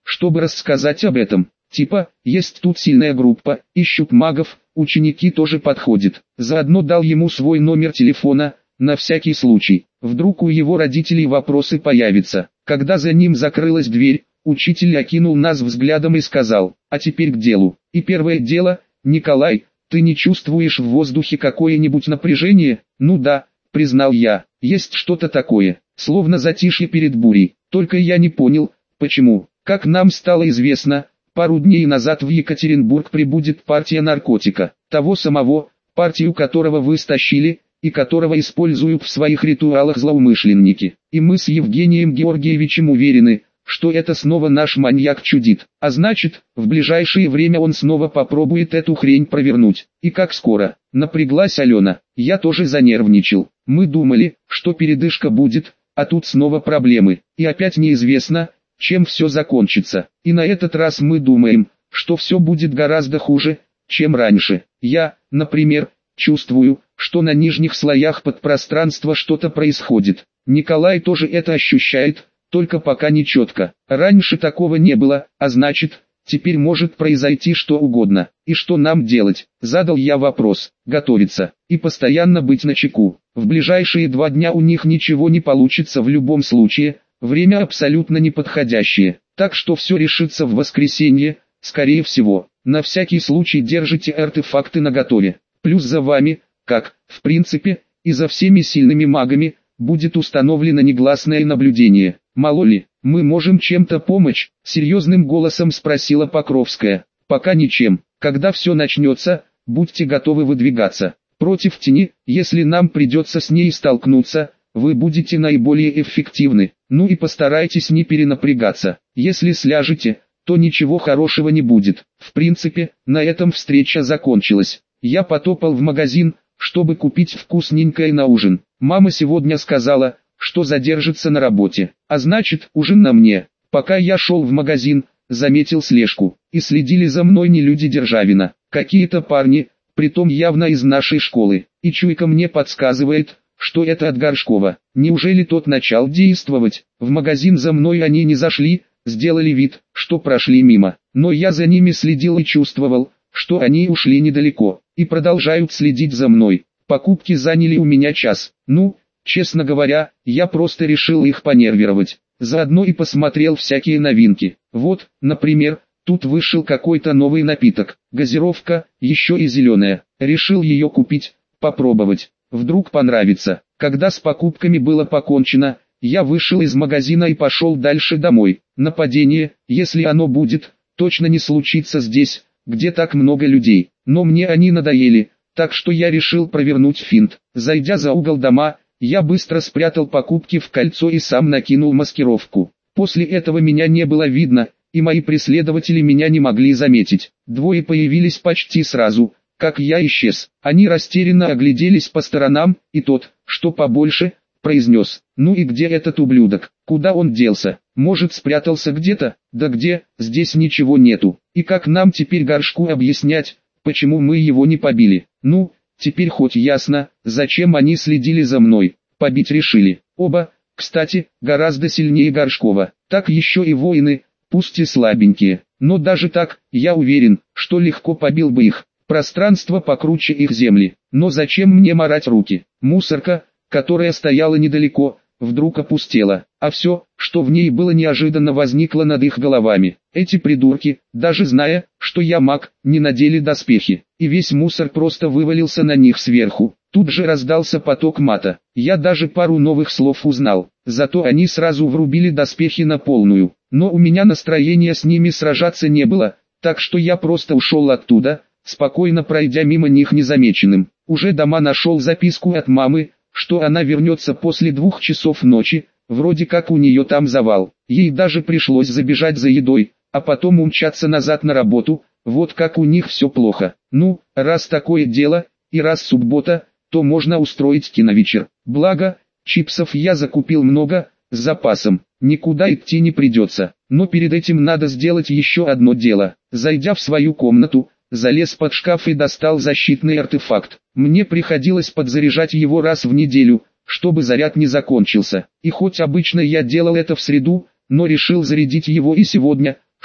чтобы рассказать об этом. Типа, есть тут сильная группа, ищут магов, ученики тоже подходят. Заодно дал ему свой номер телефона, на всякий случай. Вдруг у его родителей вопросы появятся. Когда за ним закрылась дверь, учитель окинул нас взглядом и сказал: «А теперь к делу». И первое дело: «Николай, ты не чувствуешь в воздухе какое-нибудь напряжение?» «Ну да», признал я, «есть что-то такое, словно затишье перед бурей. Только я не понял, почему». Как нам стало известно, пару дней назад в Екатеринбург прибудет партия наркотика, того самого, партию которого вы стащили, и которого используют в своих ритуалах злоумышленники. И мы с Евгением Георгиевичем уверены, что это снова наш маньяк чудит, а значит, в ближайшее время он снова попробует эту хрень провернуть. И как скоро? Напряглась Алена. Я тоже занервничал. Мы думали, что передышка будет, а тут снова проблемы. И опять неизвестно, чем все закончится. И на этот раз мы думаем, что все будет гораздо хуже, чем раньше. Я, например, чувствую, что на нижних слоях подпространства что-то происходит. Николай тоже это ощущает, только пока не четко. Раньше такого не было, а значит, теперь может произойти что угодно. И что нам делать? Задал я вопрос. Готовиться и постоянно быть начеку. В ближайшие 2 дня у них ничего не получится в любом случае. Время абсолютно неподходящее, так что все решится в воскресенье, скорее всего. На всякий случай держите артефакты наготове. Плюс за вами, как, в принципе, и за всеми сильными магами, будет установлено негласное наблюдение. Мало ли, мы можем чем-то помочь? Серьезным голосом спросила Покровская. Пока ничем. Когда все начнется, будьте готовы выдвигаться. Против тени, если нам придется с ней столкнуться, вы будете наиболее эффективны. Ну и постарайтесь не перенапрягаться. Если сляжете, то ничего хорошего не будет. В принципе, на этом встреча закончилась. Я потопал в магазин, чтобы купить вкусненькое на ужин. Мама сегодня сказала, что задержится на работе. А значит, ужин на мне. Пока я шел в магазин, заметил слежку. И следили за мной не люди Державина. Какие-то парни, притом явно из нашей школы. И чуйка мне подсказывает, что это от Горшкова. Неужели тот начал действовать? В магазин за мной они не зашли, сделали вид, что прошли мимо. Но я за ними следил и чувствовал, что они ушли недалеко, и продолжают следить за мной. Покупки заняли у меня час. Ну, честно говоря, я просто решил их понервировать. Заодно и посмотрел всякие новинки. Вот, например, тут вышел какой-то новый напиток. Газировка, еще и зеленая. Решил ее купить, попробовать. Вдруг понравится. Когда с покупками было покончено, я вышел из магазина и пошел дальше домой. Нападение, если оно будет, точно не случится здесь, где так много людей. Но мне они надоели, так что я решил провернуть финт. Зайдя за угол дома, я быстро спрятал покупки в кольцо и сам накинул маскировку. После этого меня не было видно, и мои преследователи меня не могли заметить. Двое появились почти сразу, как я исчез. Они растерянно огляделись по сторонам, и тот, что побольше, произнес: «Ну и где этот ублюдок? Куда он делся? Может, спрятался где-то? Да где? Здесь ничего нету. И как нам теперь Горшку объяснять, почему мы его не побили? Ну, теперь хоть ясно, зачем они следили за мной. Побить решили. Оба, кстати, гораздо сильнее Горшкова. Так еще и воины, пусть и слабенькие. Но даже так, я уверен, что легко побил бы их. Пространство покруче их земли. Но зачем мне марать руки? Мусорка, которая стояла недалеко, вдруг опустела, а все, что в ней было, неожиданно возникло над их головами. Эти придурки, даже зная, что я маг, не надели доспехи, и весь мусор просто вывалился на них сверху. Тут же раздался поток мата. Я даже пару новых слов узнал, зато они сразу врубили доспехи на полную. Но у меня настроения с ними сражаться не было, так что я просто ушел оттуда, спокойно пройдя мимо них незамеченным. Уже дома нашел записку от мамы, что она вернется после 2 часов ночи, вроде как у нее там завал. Ей даже пришлось забежать за едой, а потом умчаться назад на работу. Вот как у них все плохо. Ну, раз такое дело, и раз суббота, то можно устроить киновечер. Благо, чипсов я закупил много, с запасом. Никуда идти не придется. Но перед этим надо сделать еще одно дело. Зайдя в свою комнату, залез под шкаф и достал защитный артефакт. Мне приходилось подзаряжать его раз в неделю, чтобы заряд не закончился. И хоть обычно я делал это в среду, но решил зарядить его и сегодня,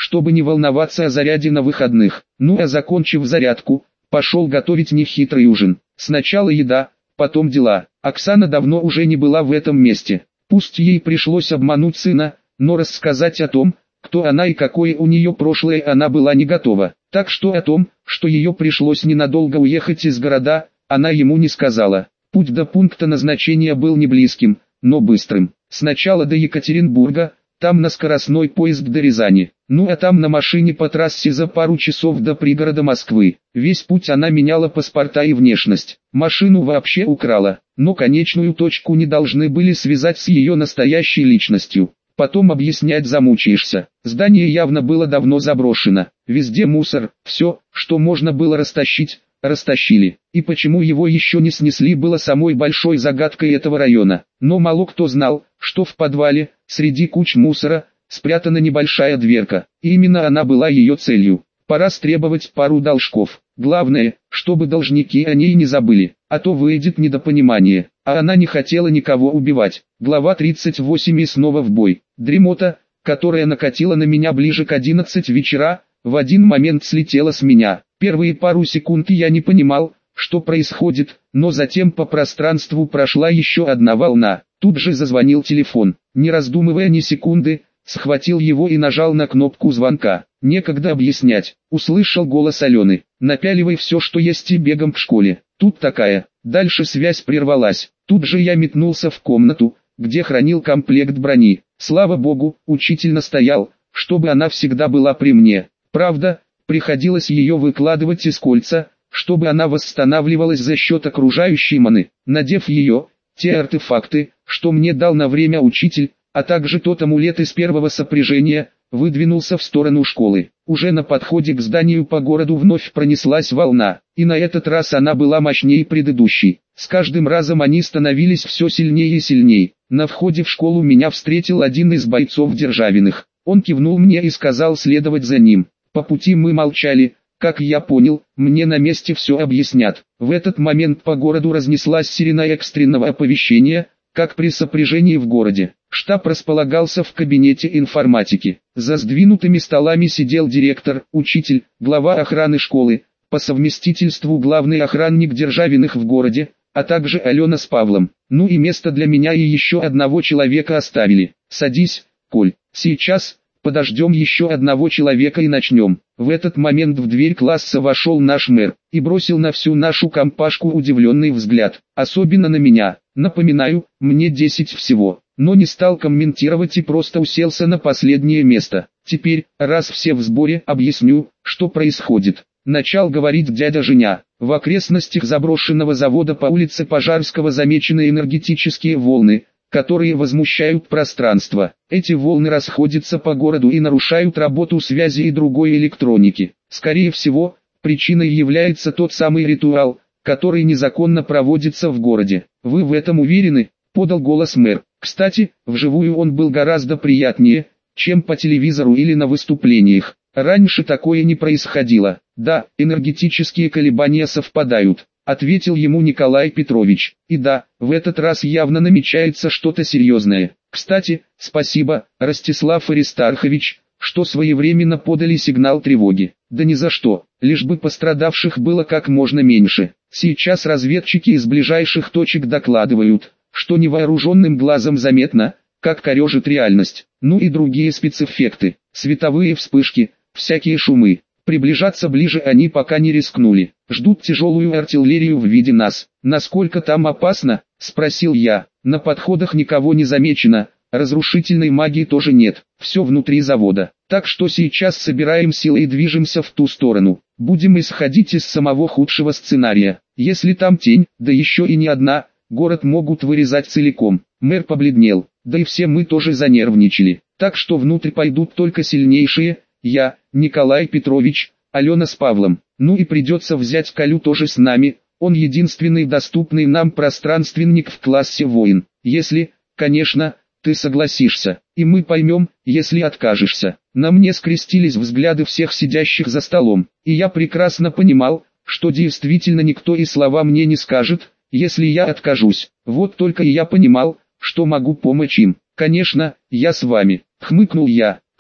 чтобы не волноваться о заряде на выходных. Ну а закончив зарядку, пошел готовить нехитрый ужин. Сначала еда, потом дела. Оксана давно уже не была в этом месте. Пусть ей пришлось обмануть сына, но рассказать о том, кто она и какое у нее прошлое, она была не готова. Так что о том, что ее пришлось ненадолго уехать из города, она ему не сказала. Путь до пункта назначения был не близким, но быстрым. Сначала до Екатеринбурга, там на скоростной поезд до Рязани, ну а там на машине по трассе за пару часов до пригорода Москвы. Весь путь она меняла паспорта и внешность. Машину вообще украла, но конечную точку не должны были связать с ее настоящей личностью. Потом объяснять замучаешься. Здание явно было давно заброшено. Везде мусор, все, что можно было растащить, растащили. И почему его еще не снесли, было самой большой загадкой этого района. Но мало кто знал, что в подвале, среди куч мусора, спрятана небольшая дверка. И именно она была ее целью. Пора стребовать пару должков. Главное, чтобы должники о ней не забыли, а то выйдет недопонимание. А она не хотела никого убивать. Глава 38. И снова в бой. Дремота, которая накатила на меня ближе к 11 вечера, в один момент слетела с меня. Первые пару секунд я не понимал, что происходит, но затем по пространству прошла еще одна волна. Тут же зазвонил телефон. Не раздумывая ни секунды, схватил его и нажал на кнопку звонка. Некогда объяснять. Услышал голос Алены. «Напяливай все, что есть, и бегом к школе. Тут такая». Дальше связь прервалась. Тут же я метнулся в комнату, где хранил комплект брони. Слава богу, учитель настоял, чтобы она всегда была при мне. Правда, приходилось ее выкладывать из кольца, чтобы она восстанавливалась за счет окружающей маны. Надев ее, те артефакты, что мне дал на время учитель, а также тот амулет из первого сопряжения, выдвинулся в сторону школы. Уже на подходе к зданию по городу вновь пронеслась волна, и на этот раз она была мощнее предыдущей. С каждым разом они становились все сильнее и сильнее. На входе в школу меня встретил один из бойцов Державиных. Он кивнул мне и сказал следовать за ним. По пути мы молчали. Как я понял, мне на месте все объяснят. В этот момент по городу разнеслась сирена экстренного оповещения, как при сопряжении в городе. Штаб располагался в кабинете информатики. За сдвинутыми столами сидел директор, учитель, глава охраны школы, по совместительству главный охранник Державиных в городе, а также Алена с Павлом. Ну и место для меня и еще одного человека оставили. «Садись, Коль, сейчас, подождем еще одного человека и начнем». В этот момент в дверь класса вошел наш мэр и бросил на всю нашу компашку удивленный взгляд, особенно на меня. Напоминаю, мне 10 всего, но не стал комментировать и просто уселся на последнее место. Теперь, раз все в сборе, объясню, что происходит. Начал говорить дядя Женя. В окрестностях заброшенного завода по улице Пожарского замечены энергетические волны, которые возмущают пространство. Эти волны расходятся по городу и нарушают работу связи и другой электроники. Скорее всего, причиной является тот самый ритуал, который незаконно проводится в городе. Вы в этом уверены? Подал голос мэр. Кстати, вживую он был гораздо приятнее, чем по телевизору или на выступлениях. Раньше такое не происходило. Да, энергетические колебания совпадают, ответил ему Николай Петрович. И да, в этот раз явно намечается что-то серьезное. Кстати, спасибо, Ростислав Аристархович, что своевременно подали сигнал тревоги. Да ни за что, лишь бы пострадавших было как можно меньше. Сейчас разведчики из ближайших точек докладывают, что невооруженным глазом заметно, как корежит реальность. Ну и другие спецэффекты, световые вспышки, всякие шумы. Приближаться ближе они пока не рискнули. Ждут тяжелую артиллерию в виде нас. Насколько там опасно? Спросил я. На подходах никого не замечено, разрушительной магии тоже нет. Все внутри завода. Так что сейчас собираем силы и движемся в ту сторону. Будем исходить из самого худшего сценария. Если там тень, да еще и не одна, город могут вырезать целиком. Мэр побледнел. Да и все мы тоже занервничали. Так что внутрь пойдут только сильнейшие. Я, Николай Петрович, Алена с Павлом. Ну и придется взять Колю тоже с нами, он единственный доступный нам пространственник в классе воин. Если, конечно, ты согласишься, и мы поймем, если откажешься. На мне скрестились взгляды всех сидящих за столом, и я прекрасно понимал, что действительно никто и слова мне не скажет, если я откажусь. Вот только и я понимал, что могу помочь им. Конечно, я с вами, хмыкнул я.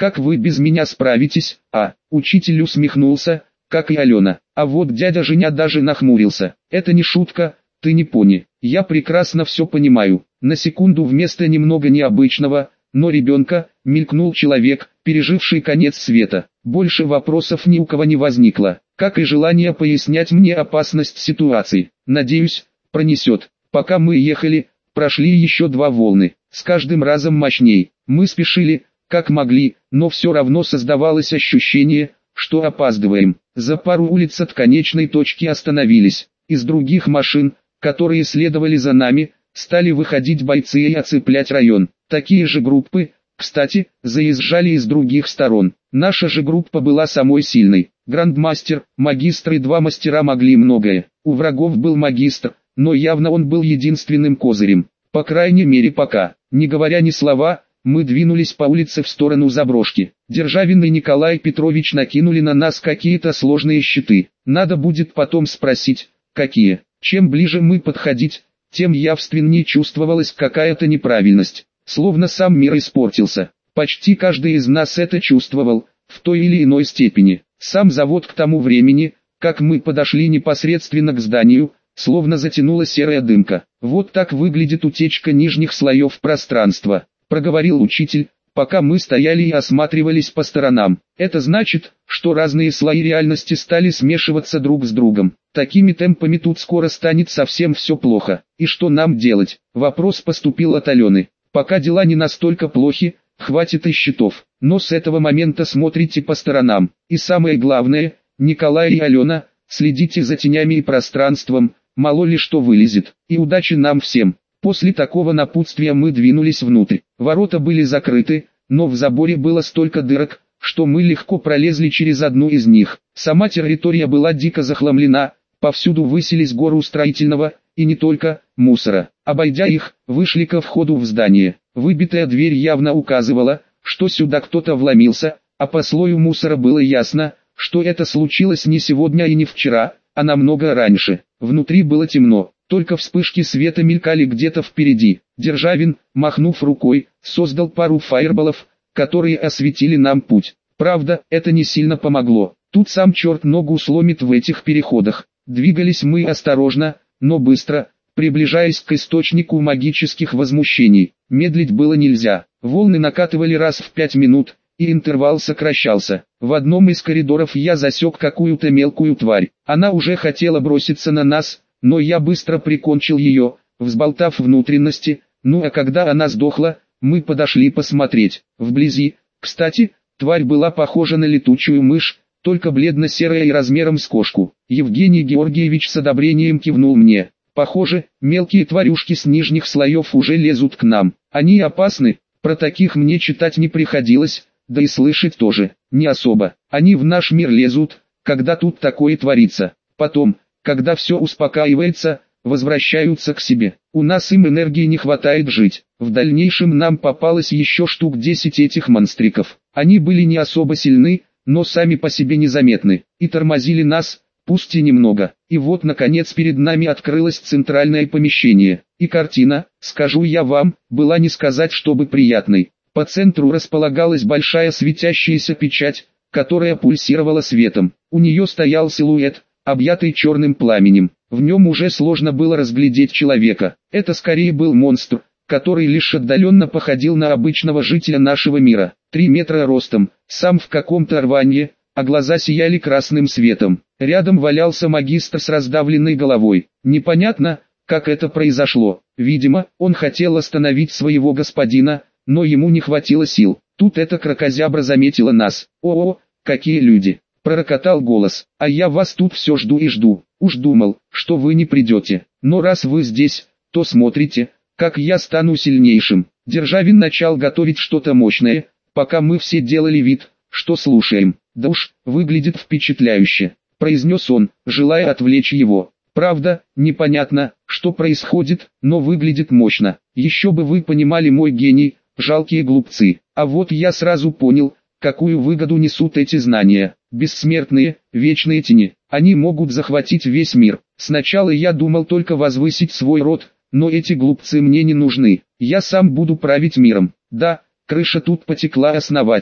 Как вы без меня справитесь? Учитель усмехнулся, как и Алена. А вот дядя Женя даже нахмурился. Это не шутка, ты не пони. Я прекрасно все понимаю. На секунду вместо немного необычного, но ребенка, мелькнул человек, переживший конец света. Больше вопросов ни у кого не возникло, как и желание пояснять мне опасность ситуации. Надеюсь, пронесет. Пока мы ехали, прошли еще 2 волны, с каждым разом мощней. Мы спешили, как могли, но все равно создавалось ощущение, что опаздываем. За пару улиц от конечной точки остановились. Из других машин, которые следовали за нами, стали выходить бойцы и оцеплять район. Такие же группы, кстати, заезжали из других сторон. Наша же группа была самой сильной. Грандмастер, магистр и 2 мастера могли многое. У врагов был магистр, но явно он был единственным козырем. По крайней мере пока. Не говоря ни слова, мы двинулись по улице в сторону заброшки. Державин и Николай Петрович накинули на нас какие-то сложные щиты. Надо будет потом спросить, какие. Чем ближе мы подходить, тем явственнее чувствовалась какая-то неправильность. Словно сам мир испортился. Почти каждый из нас это чувствовал, в той или иной степени. Сам завод к тому времени, как мы подошли непосредственно к зданию, словно затянула серая дымка. Вот так выглядит утечка нижних слоев пространства, проговорил учитель, пока мы стояли и осматривались по сторонам. Это значит, что разные слои реальности стали смешиваться друг с другом. Такими темпами тут скоро станет совсем все плохо. И что нам делать? Вопрос поступил от Алены. Пока дела не настолько плохи, хватит и щитов. Но с этого момента смотрите по сторонам. И самое главное, Николай и Алена, следите за тенями и пространством, мало ли что вылезет. И удачи нам всем. После такого напутствия мы двинулись внутрь. Ворота были закрыты, но в заборе было столько дырок, что мы легко пролезли через одну из них. Сама территория была дико захламлена, повсюду высились горы строительного, и не только, мусора. Обойдя их, вышли ко входу в здание. Выбитая дверь явно указывала, что сюда кто-то вломился, а по слою мусора было ясно, что это случилось не сегодня и не вчера, а намного раньше. Внутри было темно, только вспышки света мелькали где-то впереди. Державин, махнув рукой, создал пару фаерболов, которые осветили нам путь. Правда, это не сильно помогло. Тут сам черт ногу сломит в этих переходах. Двигались мы осторожно, но быстро, приближаясь к источнику магических возмущений. Медлить было нельзя. Волны накатывали раз в 5 минут, и интервал сокращался. В одном из коридоров я засек какую-то мелкую тварь. Она уже хотела броситься на нас, но я быстро прикончил ее, взболтав внутренности. Ну а когда она сдохла, мы подошли посмотреть. Вблизи, кстати, тварь была похожа на летучую мышь, только бледно-серая и размером с кошку. Евгений Георгиевич с одобрением кивнул мне. Похоже, мелкие тварюшки с нижних слоев уже лезут к нам. Они опасны, про таких мне читать не приходилось, да и слышать тоже, не особо. Они в наш мир лезут, когда тут такое творится. Потом, когда все успокаивается, возвращаются к себе. У нас им энергии не хватает жить. В дальнейшем нам попалось еще штук 10 этих монстриков. Они были не особо сильны, но сами по себе незаметны, и тормозили нас, пусть и немного. И вот наконец перед нами открылось центральное помещение. И картина, скажу я вам, была не сказать чтобы приятной. По центру располагалась большая светящаяся печать, которая пульсировала светом. У нее стоял силуэт, объятый черным пламенем. В нем уже сложно было разглядеть человека. Это скорее был монстр, который лишь отдаленно походил на обычного жителя нашего мира. 3 метра ростом, сам в каком-то рванье, а глаза сияли красным светом. Рядом валялся магистр с раздавленной головой. Непонятно, как это произошло. Видимо, он хотел остановить своего господина, но ему не хватило сил. Тут эта кракозябра заметила нас. «О, какие люди!» — пророкотал голос. «А я вас тут все жду и жду. Уж думал, что вы не придете. Но раз вы здесь, то смотрите, как я стану сильнейшим». Державин начал готовить что-то мощное, пока мы все делали вид, что слушаем. «Да уж, выглядит впечатляюще», — произнес он, желая отвлечь его. «Правда, непонятно, что происходит, но выглядит мощно. Еще бы вы понимали мой гений, жалкие глупцы. А вот я сразу понял, какую выгоду несут эти знания. Бессмертные, вечные тени. Они могут захватить весь мир. Сначала я думал только возвысить свой род, но эти глупцы мне не нужны. Я сам буду править миром. Да, крыша тут потекла основательно.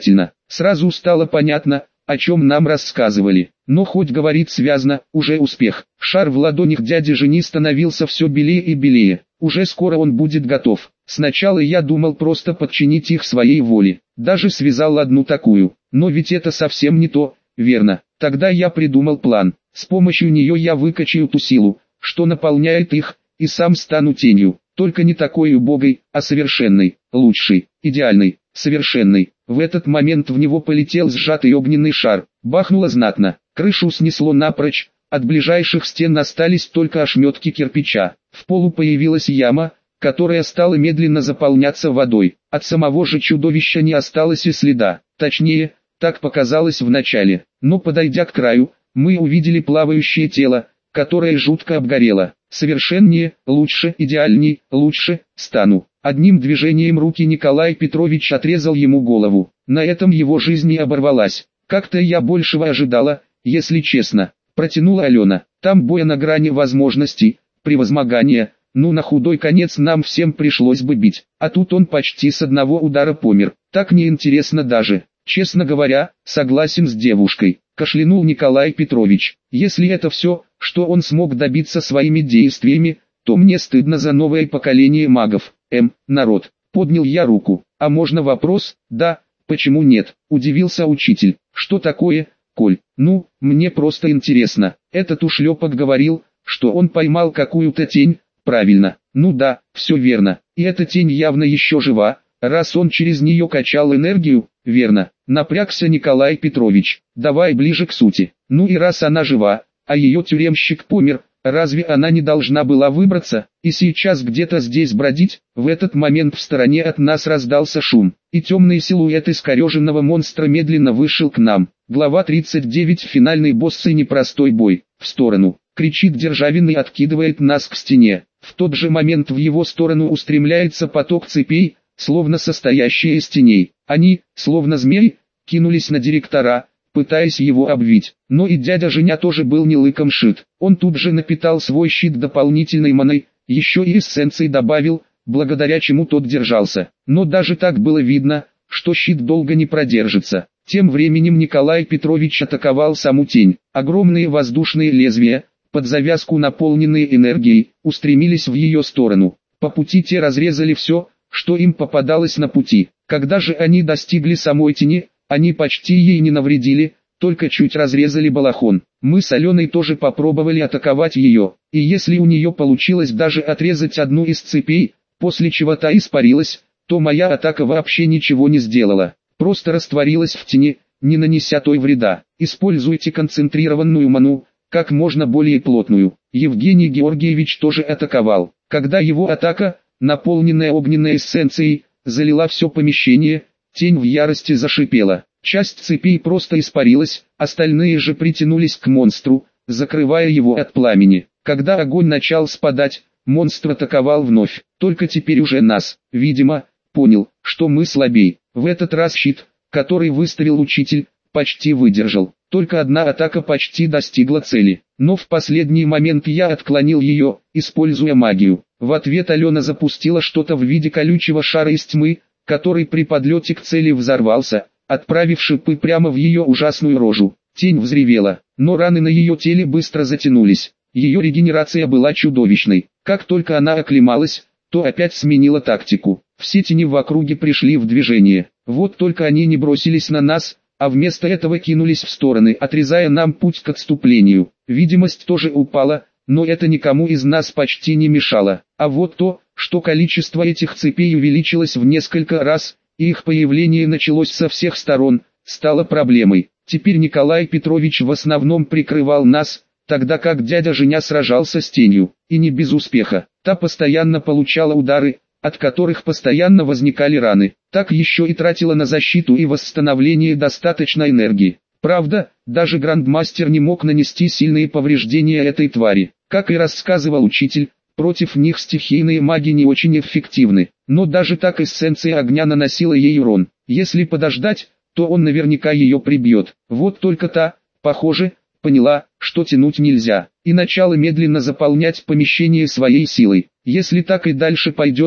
Сразу стало понятно, о чем нам рассказывали. Но хоть говорит связно, уже успех. Шар в ладонях дяди жени становился все белее и белее. Уже скоро он будет готов. Сначала я думал просто подчинить их своей воле. Даже связал одну такую. Но ведь это совсем не то, верно? Тогда я придумал план. С помощью нее я выкачаю ту силу, что наполняет их, и сам стану тенью. Только не такой убогой, а совершенной, лучшей, идеальной, совершенной. В этот момент в него полетел сжатый огненный шар. Бахнуло знатно. Крышу снесло напрочь. От ближайших стен остались только ошметки кирпича. В полу появилась яма, которая стала медленно заполняться водой. От самого же чудовища не осталось и следа. Точнее, так показалось вначале. Но подойдя к краю, мы увидели плавающее тело, которое жутко обгорело. Совершеннее, лучше, идеальней, лучше, стану. Одним движением руки Николай Петрович отрезал ему голову. На этом его жизнь и оборвалась. Как-то я большего ожидала, если честно. Протянула Алена. Там боя на грани возможностей, превозмогания. Ну на худой конец нам всем пришлось бы бить. А тут он почти с одного удара помер. Так неинтересно даже. Честно говоря, согласен с девушкой. Кашлянул Николай Петрович. Если это все, что он смог добиться своими действиями, то мне стыдно за новое поколение магов. Народ, поднял я руку. А можно вопрос? Да, почему нет? Удивился учитель. Что такое, Коль? Ну, мне просто интересно. Этот ушлепок говорил, что он поймал какую-то тень. Правильно. Ну да, все верно. И эта тень явно еще жива, раз он через нее качал энергию. Верно. Напрягся Николай Петрович. Давай ближе к сути. Ну и раз она жива, а ее тюремщик помер, разве она не должна была выбраться, и сейчас где-то здесь бродить? В этот момент в стороне от нас раздался шум, и темный силуэт искореженного монстра медленно вышел к нам. Глава 39. Финальный босс и непростой бой. В сторону, кричит Державин и откидывает нас к стене. В тот же момент в его сторону устремляется поток цепей, словно состоящие из теней. Они, словно змеи, кинулись на директора, пытаясь его обвить. Но и дядя Женя тоже был не лыком шит. Он тут же напитал свой щит дополнительной маной, еще и эссенцией добавил, благодаря чему тот держался. Но даже так было видно, что щит долго не продержится. Тем временем Николай Петрович атаковал саму тень. Огромные воздушные лезвия, под завязку наполненные энергией, устремились в ее сторону. По пути те разрезали все, что им попадалось на пути. Когда же они достигли самой тени, они почти ей не навредили, только чуть разрезали балахон. Мы с Аленой тоже попробовали атаковать ее, и если у нее получилось даже отрезать одну из цепей, после чего та испарилась, то моя атака вообще ничего не сделала, просто растворилась в тени, не нанеся той вреда. Используйте концентрированную ману, как можно более плотную. Евгений Георгиевич тоже атаковал. Когда его атака, наполненная огненной эссенцией, залила все помещение, тень в ярости зашипела. Часть цепей просто испарилась, остальные же притянулись к монстру, закрывая его от пламени. Когда огонь начал спадать, монстр атаковал вновь, только теперь уже нас. Видимо, понял, что мы слабей. В этот раз щит, который выставил учитель, почти выдержал. Только одна атака почти достигла цели. Но в последний момент я отклонил ее, используя магию. В ответ Алена запустила что-то в виде колючего шара из тьмы, который при подлете к цели взорвался, отправив шипы прямо в ее ужасную рожу. Тень взревела, но раны на ее теле быстро затянулись. Ее регенерация была чудовищной. Как только она оклемалась, то опять сменила тактику. Все тени в округе пришли в движение. Вот только они не бросились на нас, а вместо этого кинулись в стороны, отрезая нам путь к отступлению. Видимость тоже упала, но это никому из нас почти не мешало. А вот то, что количество этих цепей увеличилось в несколько раз, и их появление началось со всех сторон, стало проблемой. Теперь Николай Петрович в основном прикрывал нас, тогда как дядя Женя сражался с тенью, и не без успеха. Та постоянно получала удары, от которых постоянно возникали раны, так еще и тратила на защиту и восстановление достаточно энергии. Правда, даже грандмастер не мог нанести сильные повреждения этой твари. Как и рассказывал учитель, против них стихийные маги не очень эффективны, но даже так эссенция огня наносила ей урон. Если подождать, то он наверняка ее прибьет. Вот только та, похоже, поняла, что тянуть нельзя, и начала медленно заполнять помещение своей силой. Если так и дальше пойдет,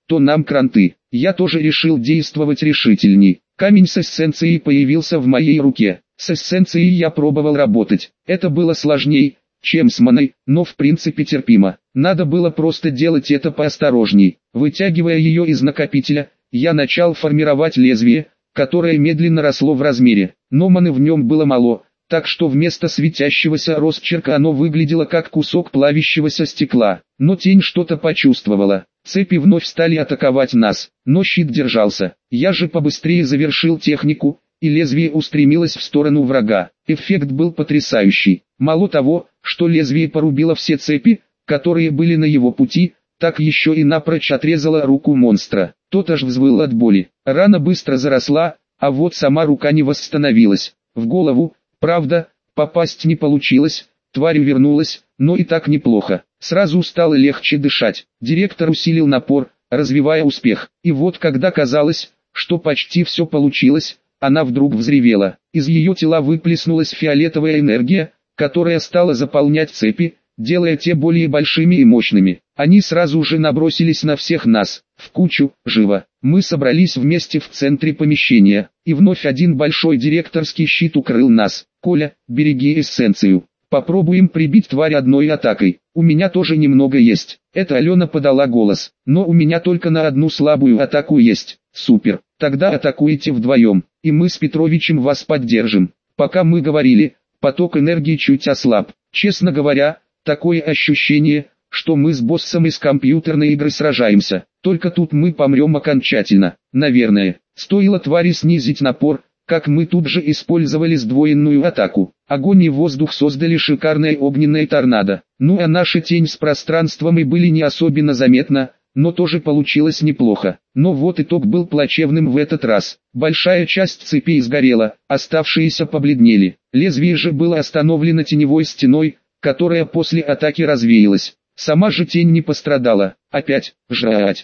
то нам кранты. Я тоже решил действовать решительней. Камень с эссенцией появился в моей руке. С эссенцией я пробовал работать. Это было сложней, чем с маной, но в принципе терпимо. Надо было просто делать это поосторожней. Вытягивая ее из накопителя, я начал формировать лезвие, которое медленно росло в размере. Но маны в нем было мало, так что вместо светящегося росчерка оно выглядело как кусок плавящегося стекла. Но тень что-то почувствовала. Цепи вновь стали атаковать нас, но щит держался. Я же побыстрее завершил технику, и лезвие устремилось в сторону врага. Эффект был потрясающий. Мало того, что лезвие порубило все цепи, которые были на его пути, так еще и напрочь отрезало руку монстра. Тот аж взвыл от боли. Рана быстро заросла, а вот сама рука не восстановилась. В голову, правда, попасть не получилось, тварь вернулась, но и так неплохо. Сразу стало легче дышать. Директор усилил напор, развивая успех. И вот когда казалось, что почти все получилось, она вдруг взревела. Из ее тела выплеснулась фиолетовая энергия, которая стала заполнять цепи, делая те более большими и мощными. Они сразу же набросились на всех нас, в кучу, живо. Мы собрались вместе в центре помещения, и вновь один большой директорский щит укрыл нас. Коля, береги эссенцию. Попробуем прибить тварь одной атакой. У меня тоже немного есть. Это Алена подала голос. Но у меня только на одну слабую атаку есть. Супер. Тогда атакуйте вдвоем, и мы с Петровичем вас поддержим. Пока мы говорили, поток энергии чуть ослаб. Честно говоря, такое ощущение, что мы с боссом из компьютерной игры сражаемся. Только тут мы помрем окончательно. Наверное, стоило твари снизить напор, как мы тут же использовали сдвоенную атаку. Огонь и воздух создали шикарное огненное торнадо. Ну а наша тень с пространством и были не особенно заметна, но тоже получилось неплохо. Но вот итог был плачевным в этот раз. Большая часть цепей сгорела, оставшиеся побледнели. Лезвие же было остановлено теневой стеной, которая после атаки развеялась. Сама же тень не пострадала. Опять, жрать.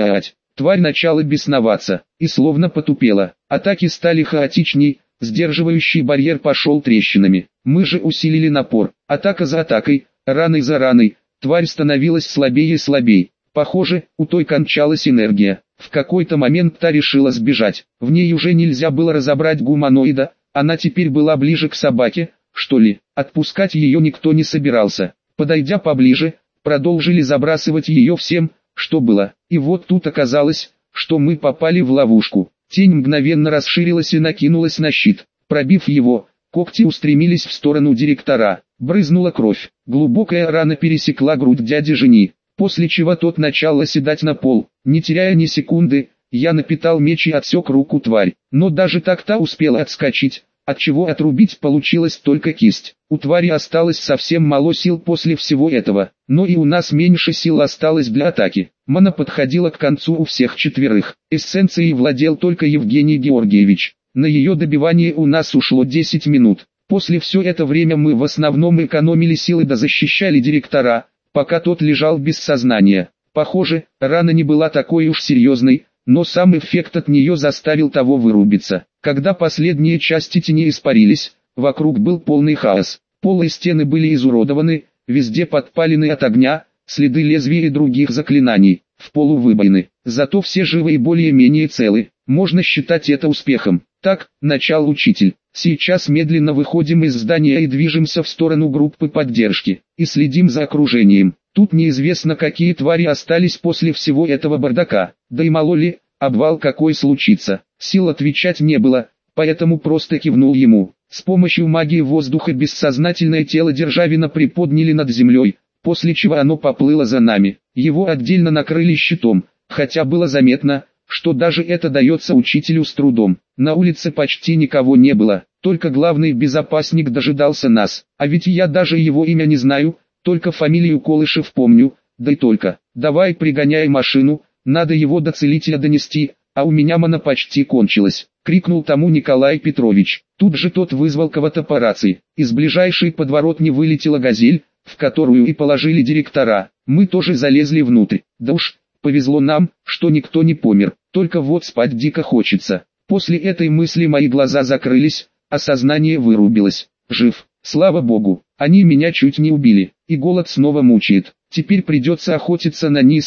Тварь начала бесноваться, и словно потупела. Атаки стали хаотичней, сдерживающий барьер пошел трещинами. Мы же усилили напор. Атака за атакой, раной за раной, тварь становилась слабее и слабее. Похоже, у той кончалась энергия. В какой-то момент та решила сбежать. В ней уже нельзя было разобрать гуманоида, она теперь была ближе к собаке, что ли. Отпускать ее никто не собирался. Подойдя поближе, продолжили забрасывать ее всем, что было. И вот тут оказалось, что мы попали в ловушку. Тень мгновенно расширилась и накинулась на щит. Пробив его, когти устремились в сторону директора. Брызнула кровь. Глубокая рана пересекла грудь дяди Жени, после чего тот начал оседать на пол. Не теряя ни секунды, я напитал меч и отсек руку тварь. Но даже так та успела отскочить, отчего отрубить получилось только кисть. У твари осталось совсем мало сил после всего этого, но и у нас меньше сил осталось для атаки. Мана подходила к концу у всех четверых. Эссенцией владел только Евгений Георгиевич. На ее добивание у нас ушло 10 минут. После все это время мы в основном экономили силы да защищали директора, пока тот лежал без сознания. Похоже, рана не была такой уж серьезной, но сам эффект от нее заставил того вырубиться. Когда последние части тени испарились, вокруг был полный хаос. Пол и стены были изуродованы, везде подпалены от огня, следы лезвий и других заклинаний, в полу выбоины. Зато все живы и более-менее целы, можно считать это успехом. Так, начал учитель. Сейчас медленно выходим из здания и движемся в сторону группы поддержки, и следим за окружением. Тут неизвестно, какие твари остались после всего этого бардака, да и мало ли, обвал какой случится. Сил отвечать не было, поэтому просто кивнул ему. С помощью магии воздуха бессознательное тело Державина приподняли над землей, после чего оно поплыло за нами. Его отдельно накрыли щитом, хотя было заметно, что даже это дается учителю с трудом. На улице почти никого не было, только главный безопасник дожидался нас. А ведь я даже его имя не знаю, только фамилию Колышев помню, да и только. Давай пригоняй машину, надо его до целителя донести, а у меня мана почти кончилась, крикнул тому Николай Петрович. Тут же тот вызвал кого-то по рации. Из ближайшей подворотни вылетела «Газель», в которую и положили директора. Мы тоже залезли внутрь. Да уж, повезло нам, что никто не помер, только вот спать дико хочется. После этой мысли мои глаза закрылись, а сознание вырубилось. Жив, слава богу, они меня чуть не убили, и голод снова мучает. Теперь придется охотиться на низших,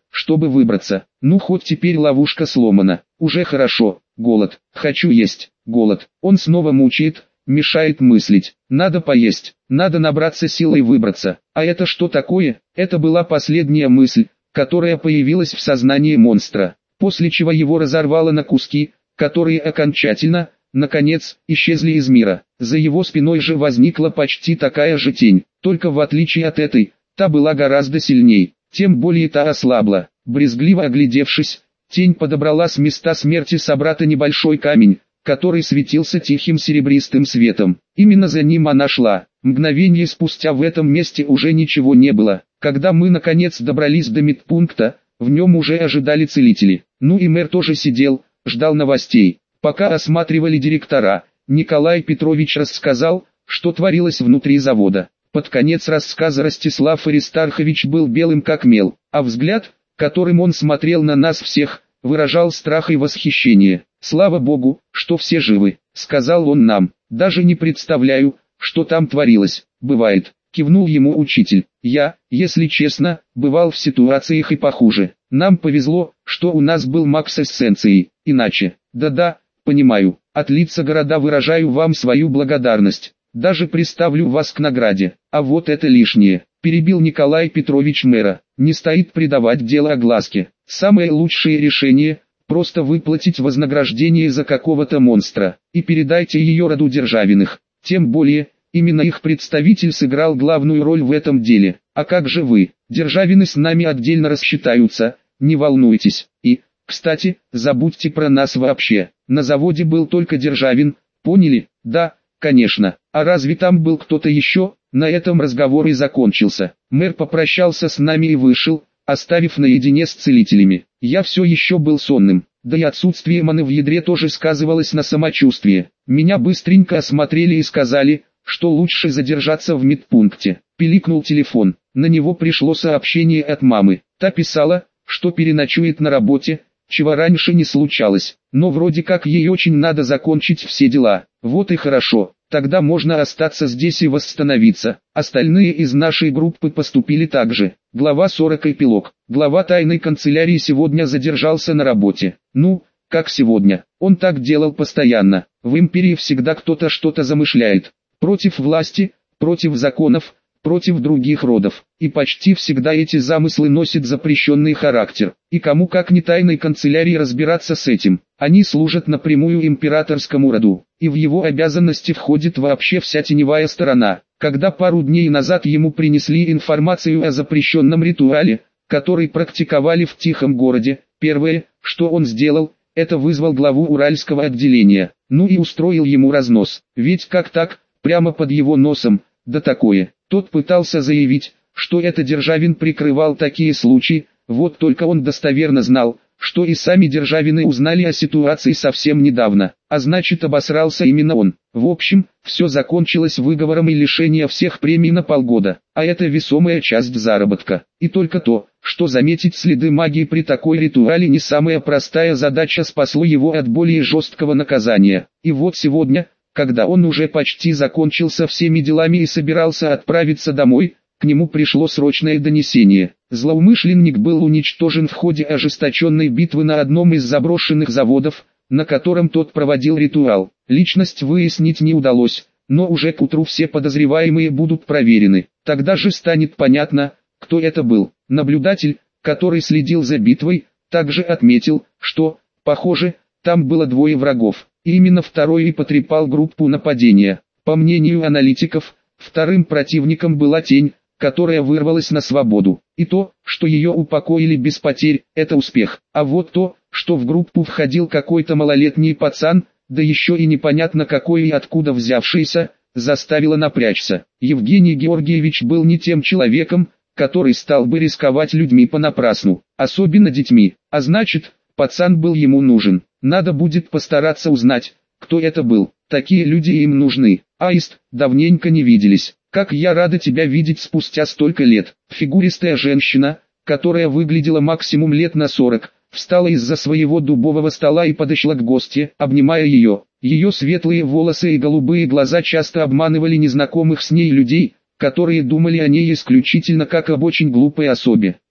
чтобы выбраться. Ну хоть теперь ловушка сломана. Уже хорошо. Голод. Хочу есть. Голод. Он снова мучает, мешает мыслить. Надо поесть. Надо набраться сил и выбраться. А это что такое? Это была последняя мысль, которая появилась в сознании монстра. После чего его разорвало на куски, которые окончательно, наконец, исчезли из мира. За его спиной же возникла почти такая же тень, только в отличие от этой, та была гораздо сильней, тем более та ослабла. Брезгливо оглядевшись, тень подобрала с места смерти собрата небольшой камень, который светился тихим серебристым светом. Именно за ним она шла. Мгновение спустя в этом месте уже ничего не было. Когда мы наконец добрались до медпункта, в нем уже ожидали целители. Ну и мэр тоже сидел, ждал новостей. Пока осматривали директора, Николай Петрович рассказал, что творилось внутри завода. Под конец рассказа Ростислав Аристархович был белым как мел, а взгляд, которым он смотрел на нас всех, выражал страх и восхищение. «Слава Богу, что все живы», — сказал он нам. «Даже не представляю, что там творилось. Бывает», — кивнул ему учитель. «Я, если честно, бывал в ситуациях и похуже. Нам повезло, что у нас был маг с эссенцией, иначе». «Да-да, понимаю. От лица города выражаю вам свою благодарность. Даже приставлю вас к награде. А вот это лишнее», — перебил Николай Петрович мэра. «Не стоит придавать дело огласке. Самое лучшее решение — просто выплатить вознаграждение за какого-то монстра, и передайте ее роду Державиных. Тем более, именно их представитель сыграл главную роль в этом деле. А как же вы? Державины с нами отдельно рассчитаются, не волнуйтесь. И, кстати, забудьте про нас вообще. На заводе был только Державин, поняли?» «Да, конечно. А разве там был кто-то еще?» На этом разговор и закончился. Мэр попрощался с нами и вышел, оставив наедине с целителями. Я все еще был сонным, да и отсутствие маны в ядре тоже сказывалось на самочувствии. Меня быстренько осмотрели и сказали, что лучше задержаться в медпункте. Пиликнул телефон, на него пришло сообщение от мамы. Та писала, что переночует на работе, чего раньше не случалось, но вроде как ей очень надо закончить все дела. Вот и хорошо, тогда можно остаться здесь и восстановиться. Остальные из нашей группы поступили так же. Глава 40 эпилог. Глава тайной канцелярии сегодня задержался на работе. Ну, как сегодня, он так делал постоянно. В империи всегда кто-то что-то замышляет. Против власти, против законов, против других родов. И почти всегда эти замыслы носят запрещенный характер. И кому как не тайной канцелярии разбираться с этим. Они служат напрямую императорскому роду. И в его обязанности входит вообще вся теневая сторона. Когда пару дней назад ему принесли информацию о запрещенном ритуале, который практиковали в Тихом городе, первое, что он сделал, это вызвал главу Уральского отделения. Ну и устроил ему разнос. Ведь как так, прямо под его носом, да такое. Тот пытался заявить, что это Державин прикрывал такие случаи, вот только он достоверно знал, что и сами Державины узнали о ситуации совсем недавно, а значит обосрался именно он. В общем, все закончилось выговором и лишением всех премий на полгода, а это весомая часть заработка. И только то, что заметить следы магии при такой ритуале не самая простая задача, спасло его от более жесткого наказания. И вот сегодня, когда он уже почти закончил со всеми делами и собирался отправиться домой, к нему пришло срочное донесение. Злоумышленник был уничтожен в ходе ожесточенной битвы на одном из заброшенных заводов, на котором тот проводил ритуал. Личность выяснить не удалось, но уже к утру все подозреваемые будут проверены. Тогда же станет понятно, кто это был. Наблюдатель, который следил за битвой, также отметил, что, похоже, там было двое врагов. И именно второй и потрепал группу нападения. По мнению аналитиков, вторым противником была тень, которая вырвалась на свободу. И то, что ее упокоили без потерь, это успех. А вот то, что в группу входил какой-то малолетний пацан, да еще и непонятно какой и откуда взявшийся, заставило напрячься. Евгений Георгиевич был не тем человеком, который стал бы рисковать людьми понапрасну, особенно детьми. А значит, пацан был ему нужен. Надо будет постараться узнать, кто это был. Такие люди им нужны. Аист, давненько не виделись. Как я рада тебя видеть спустя столько лет. Фигуристая женщина, которая выглядела максимум лет на 40, встала из-за своего дубового стола и подошла к гостье, обнимая ее. Ее светлые волосы и голубые глаза часто обманывали незнакомых с ней людей, которые думали о ней исключительно как об очень глупой особе.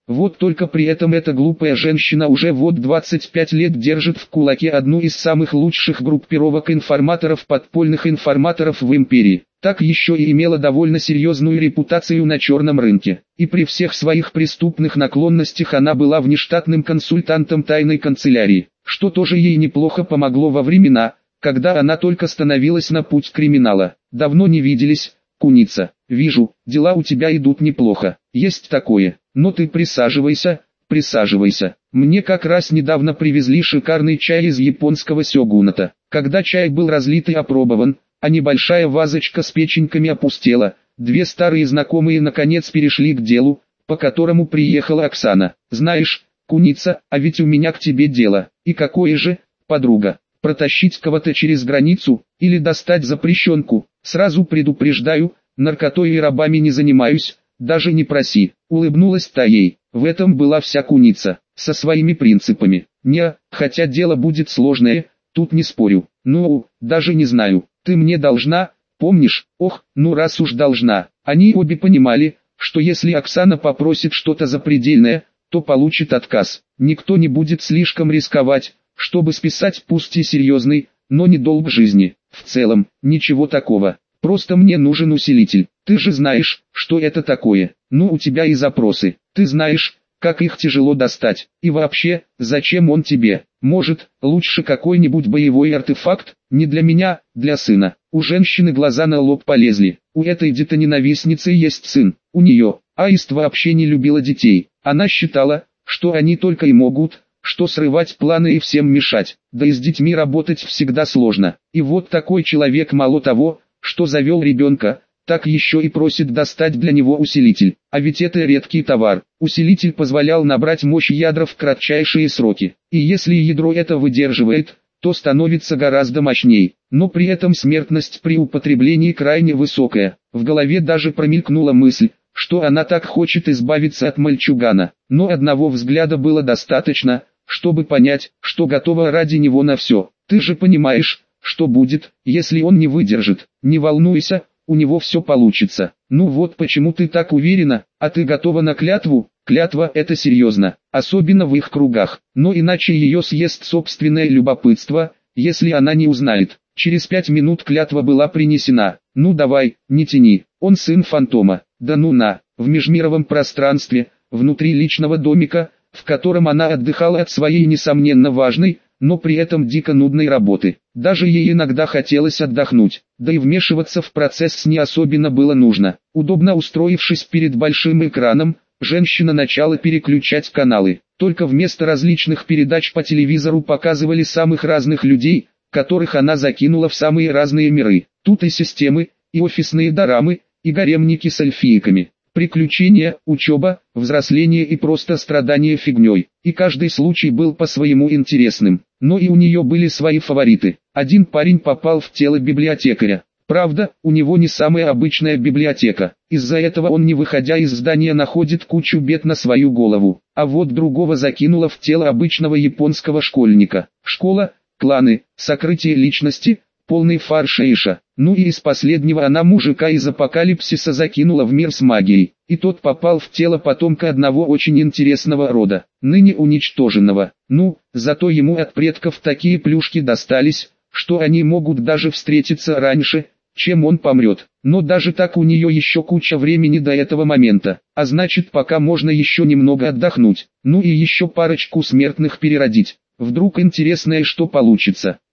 Вот только при этом эта глупая женщина уже вот 25 лет держит в кулаке одну из самых лучших группировок информаторов, подпольных информаторов в империи. Так еще и имела довольно серьезную репутацию на черном рынке. И при всех своих преступных наклонностях она была внештатным консультантом тайной канцелярии, что тоже ей неплохо помогло во времена, когда она только становилась на путь криминала. Давно не виделись, Куница. Вижу, дела у тебя идут неплохо. Есть такое. Но ты присаживайся, присаживайся. Мне как раз недавно привезли шикарный чай из японского сёгуната. Когда чай был разлит и опробован, а небольшая вазочка с печеньками опустела, две старые знакомые наконец перешли к делу, по которому приехала Оксана. Знаешь, Куница, а ведь у меня к тебе дело. И какое же, подруга? Протащить кого-то через границу, или достать запрещенку? Сразу предупреждаю, наркотой и рабами не занимаюсь, даже не проси. Улыбнулась та ей. В этом была вся Куница, со своими принципами. Не, хотя дело будет сложное, тут не спорю. Ну, даже не знаю. Ты мне должна, помнишь? Ох, ну раз уж должна. Они обе понимали, что если Оксана попросит что-то запредельное, то получит отказ. Никто не будет слишком рисковать, чтобы списать пусть и серьезный, но не долг жизни. В целом, ничего такого. Просто мне нужен усилитель. Ты же знаешь, что это такое. Ну у тебя и запросы. Ты знаешь, как их тяжело достать. И вообще, зачем он тебе? Может, лучше какой-нибудь боевой артефакт? Не для меня, для сына. У женщины глаза на лоб полезли. У этой детоненавистницы есть сын. У нее. Аист вообще не любила детей. Она считала, что они только и могут, что срывать планы и всем мешать. Да и с детьми работать всегда сложно. И вот такой человек мало того, что завел ребенка, так еще и просит достать для него усилитель. А ведь это редкий товар. Усилитель позволял набрать мощь ядра в кратчайшие сроки. И если ядро это выдерживает, то становится гораздо мощней. Но при этом смертность при употреблении крайне высокая. В голове даже промелькнула мысль, что она так хочет избавиться от мальчугана. Но одного взгляда было достаточно, чтобы понять, что готова ради него на все. Ты же понимаешь, что будет, если он не выдержит. Не волнуйся, у него все получится. Ну вот почему ты так уверена, а ты готова на клятву? Клятва – это серьезно, особенно в их кругах. Но иначе ее съест собственное любопытство, если она не узнает. Через 5 минут клятва была принесена. Ну давай, не тяни, он сын фантома. Да ну на, в межмировом пространстве, внутри личного домика, в котором она отдыхала от своей несомненно важной, но при этом дико нудной работы. Даже ей иногда хотелось отдохнуть, да и вмешиваться в процесс не особенно было нужно. Удобно устроившись перед большим экраном, женщина начала переключать каналы. Только вместо различных передач по телевизору показывали самых разных людей, которых она закинула в самые разные миры. Тут и системы, и офисные дорамы, и гаремники с эльфийками. Приключения, учеба, взросление и просто страдания фигней. И каждый случай был по-своему интересным. Но и у нее были свои фавориты. Один парень попал в тело библиотекаря. Правда, у него не самая обычная библиотека. Из-за этого он, не выходя из здания, находит кучу бед на свою голову. А вот другого закинуло в тело обычного японского школьника. Школа, кланы, сокрытие личности, полный фарш Эйша. Ну и из последнего она мужика из апокалипсиса закинула в мир с магией. И тот попал в тело потомка одного очень интересного рода, ныне уничтоженного. Ну, зато ему от предков такие плюшки достались, что они могут даже встретиться раньше, чем он помрет. Но даже так у нее еще куча времени до этого момента. А значит, пока можно еще немного отдохнуть. Ну и еще парочку смертных переродить. Вдруг интересное что получится.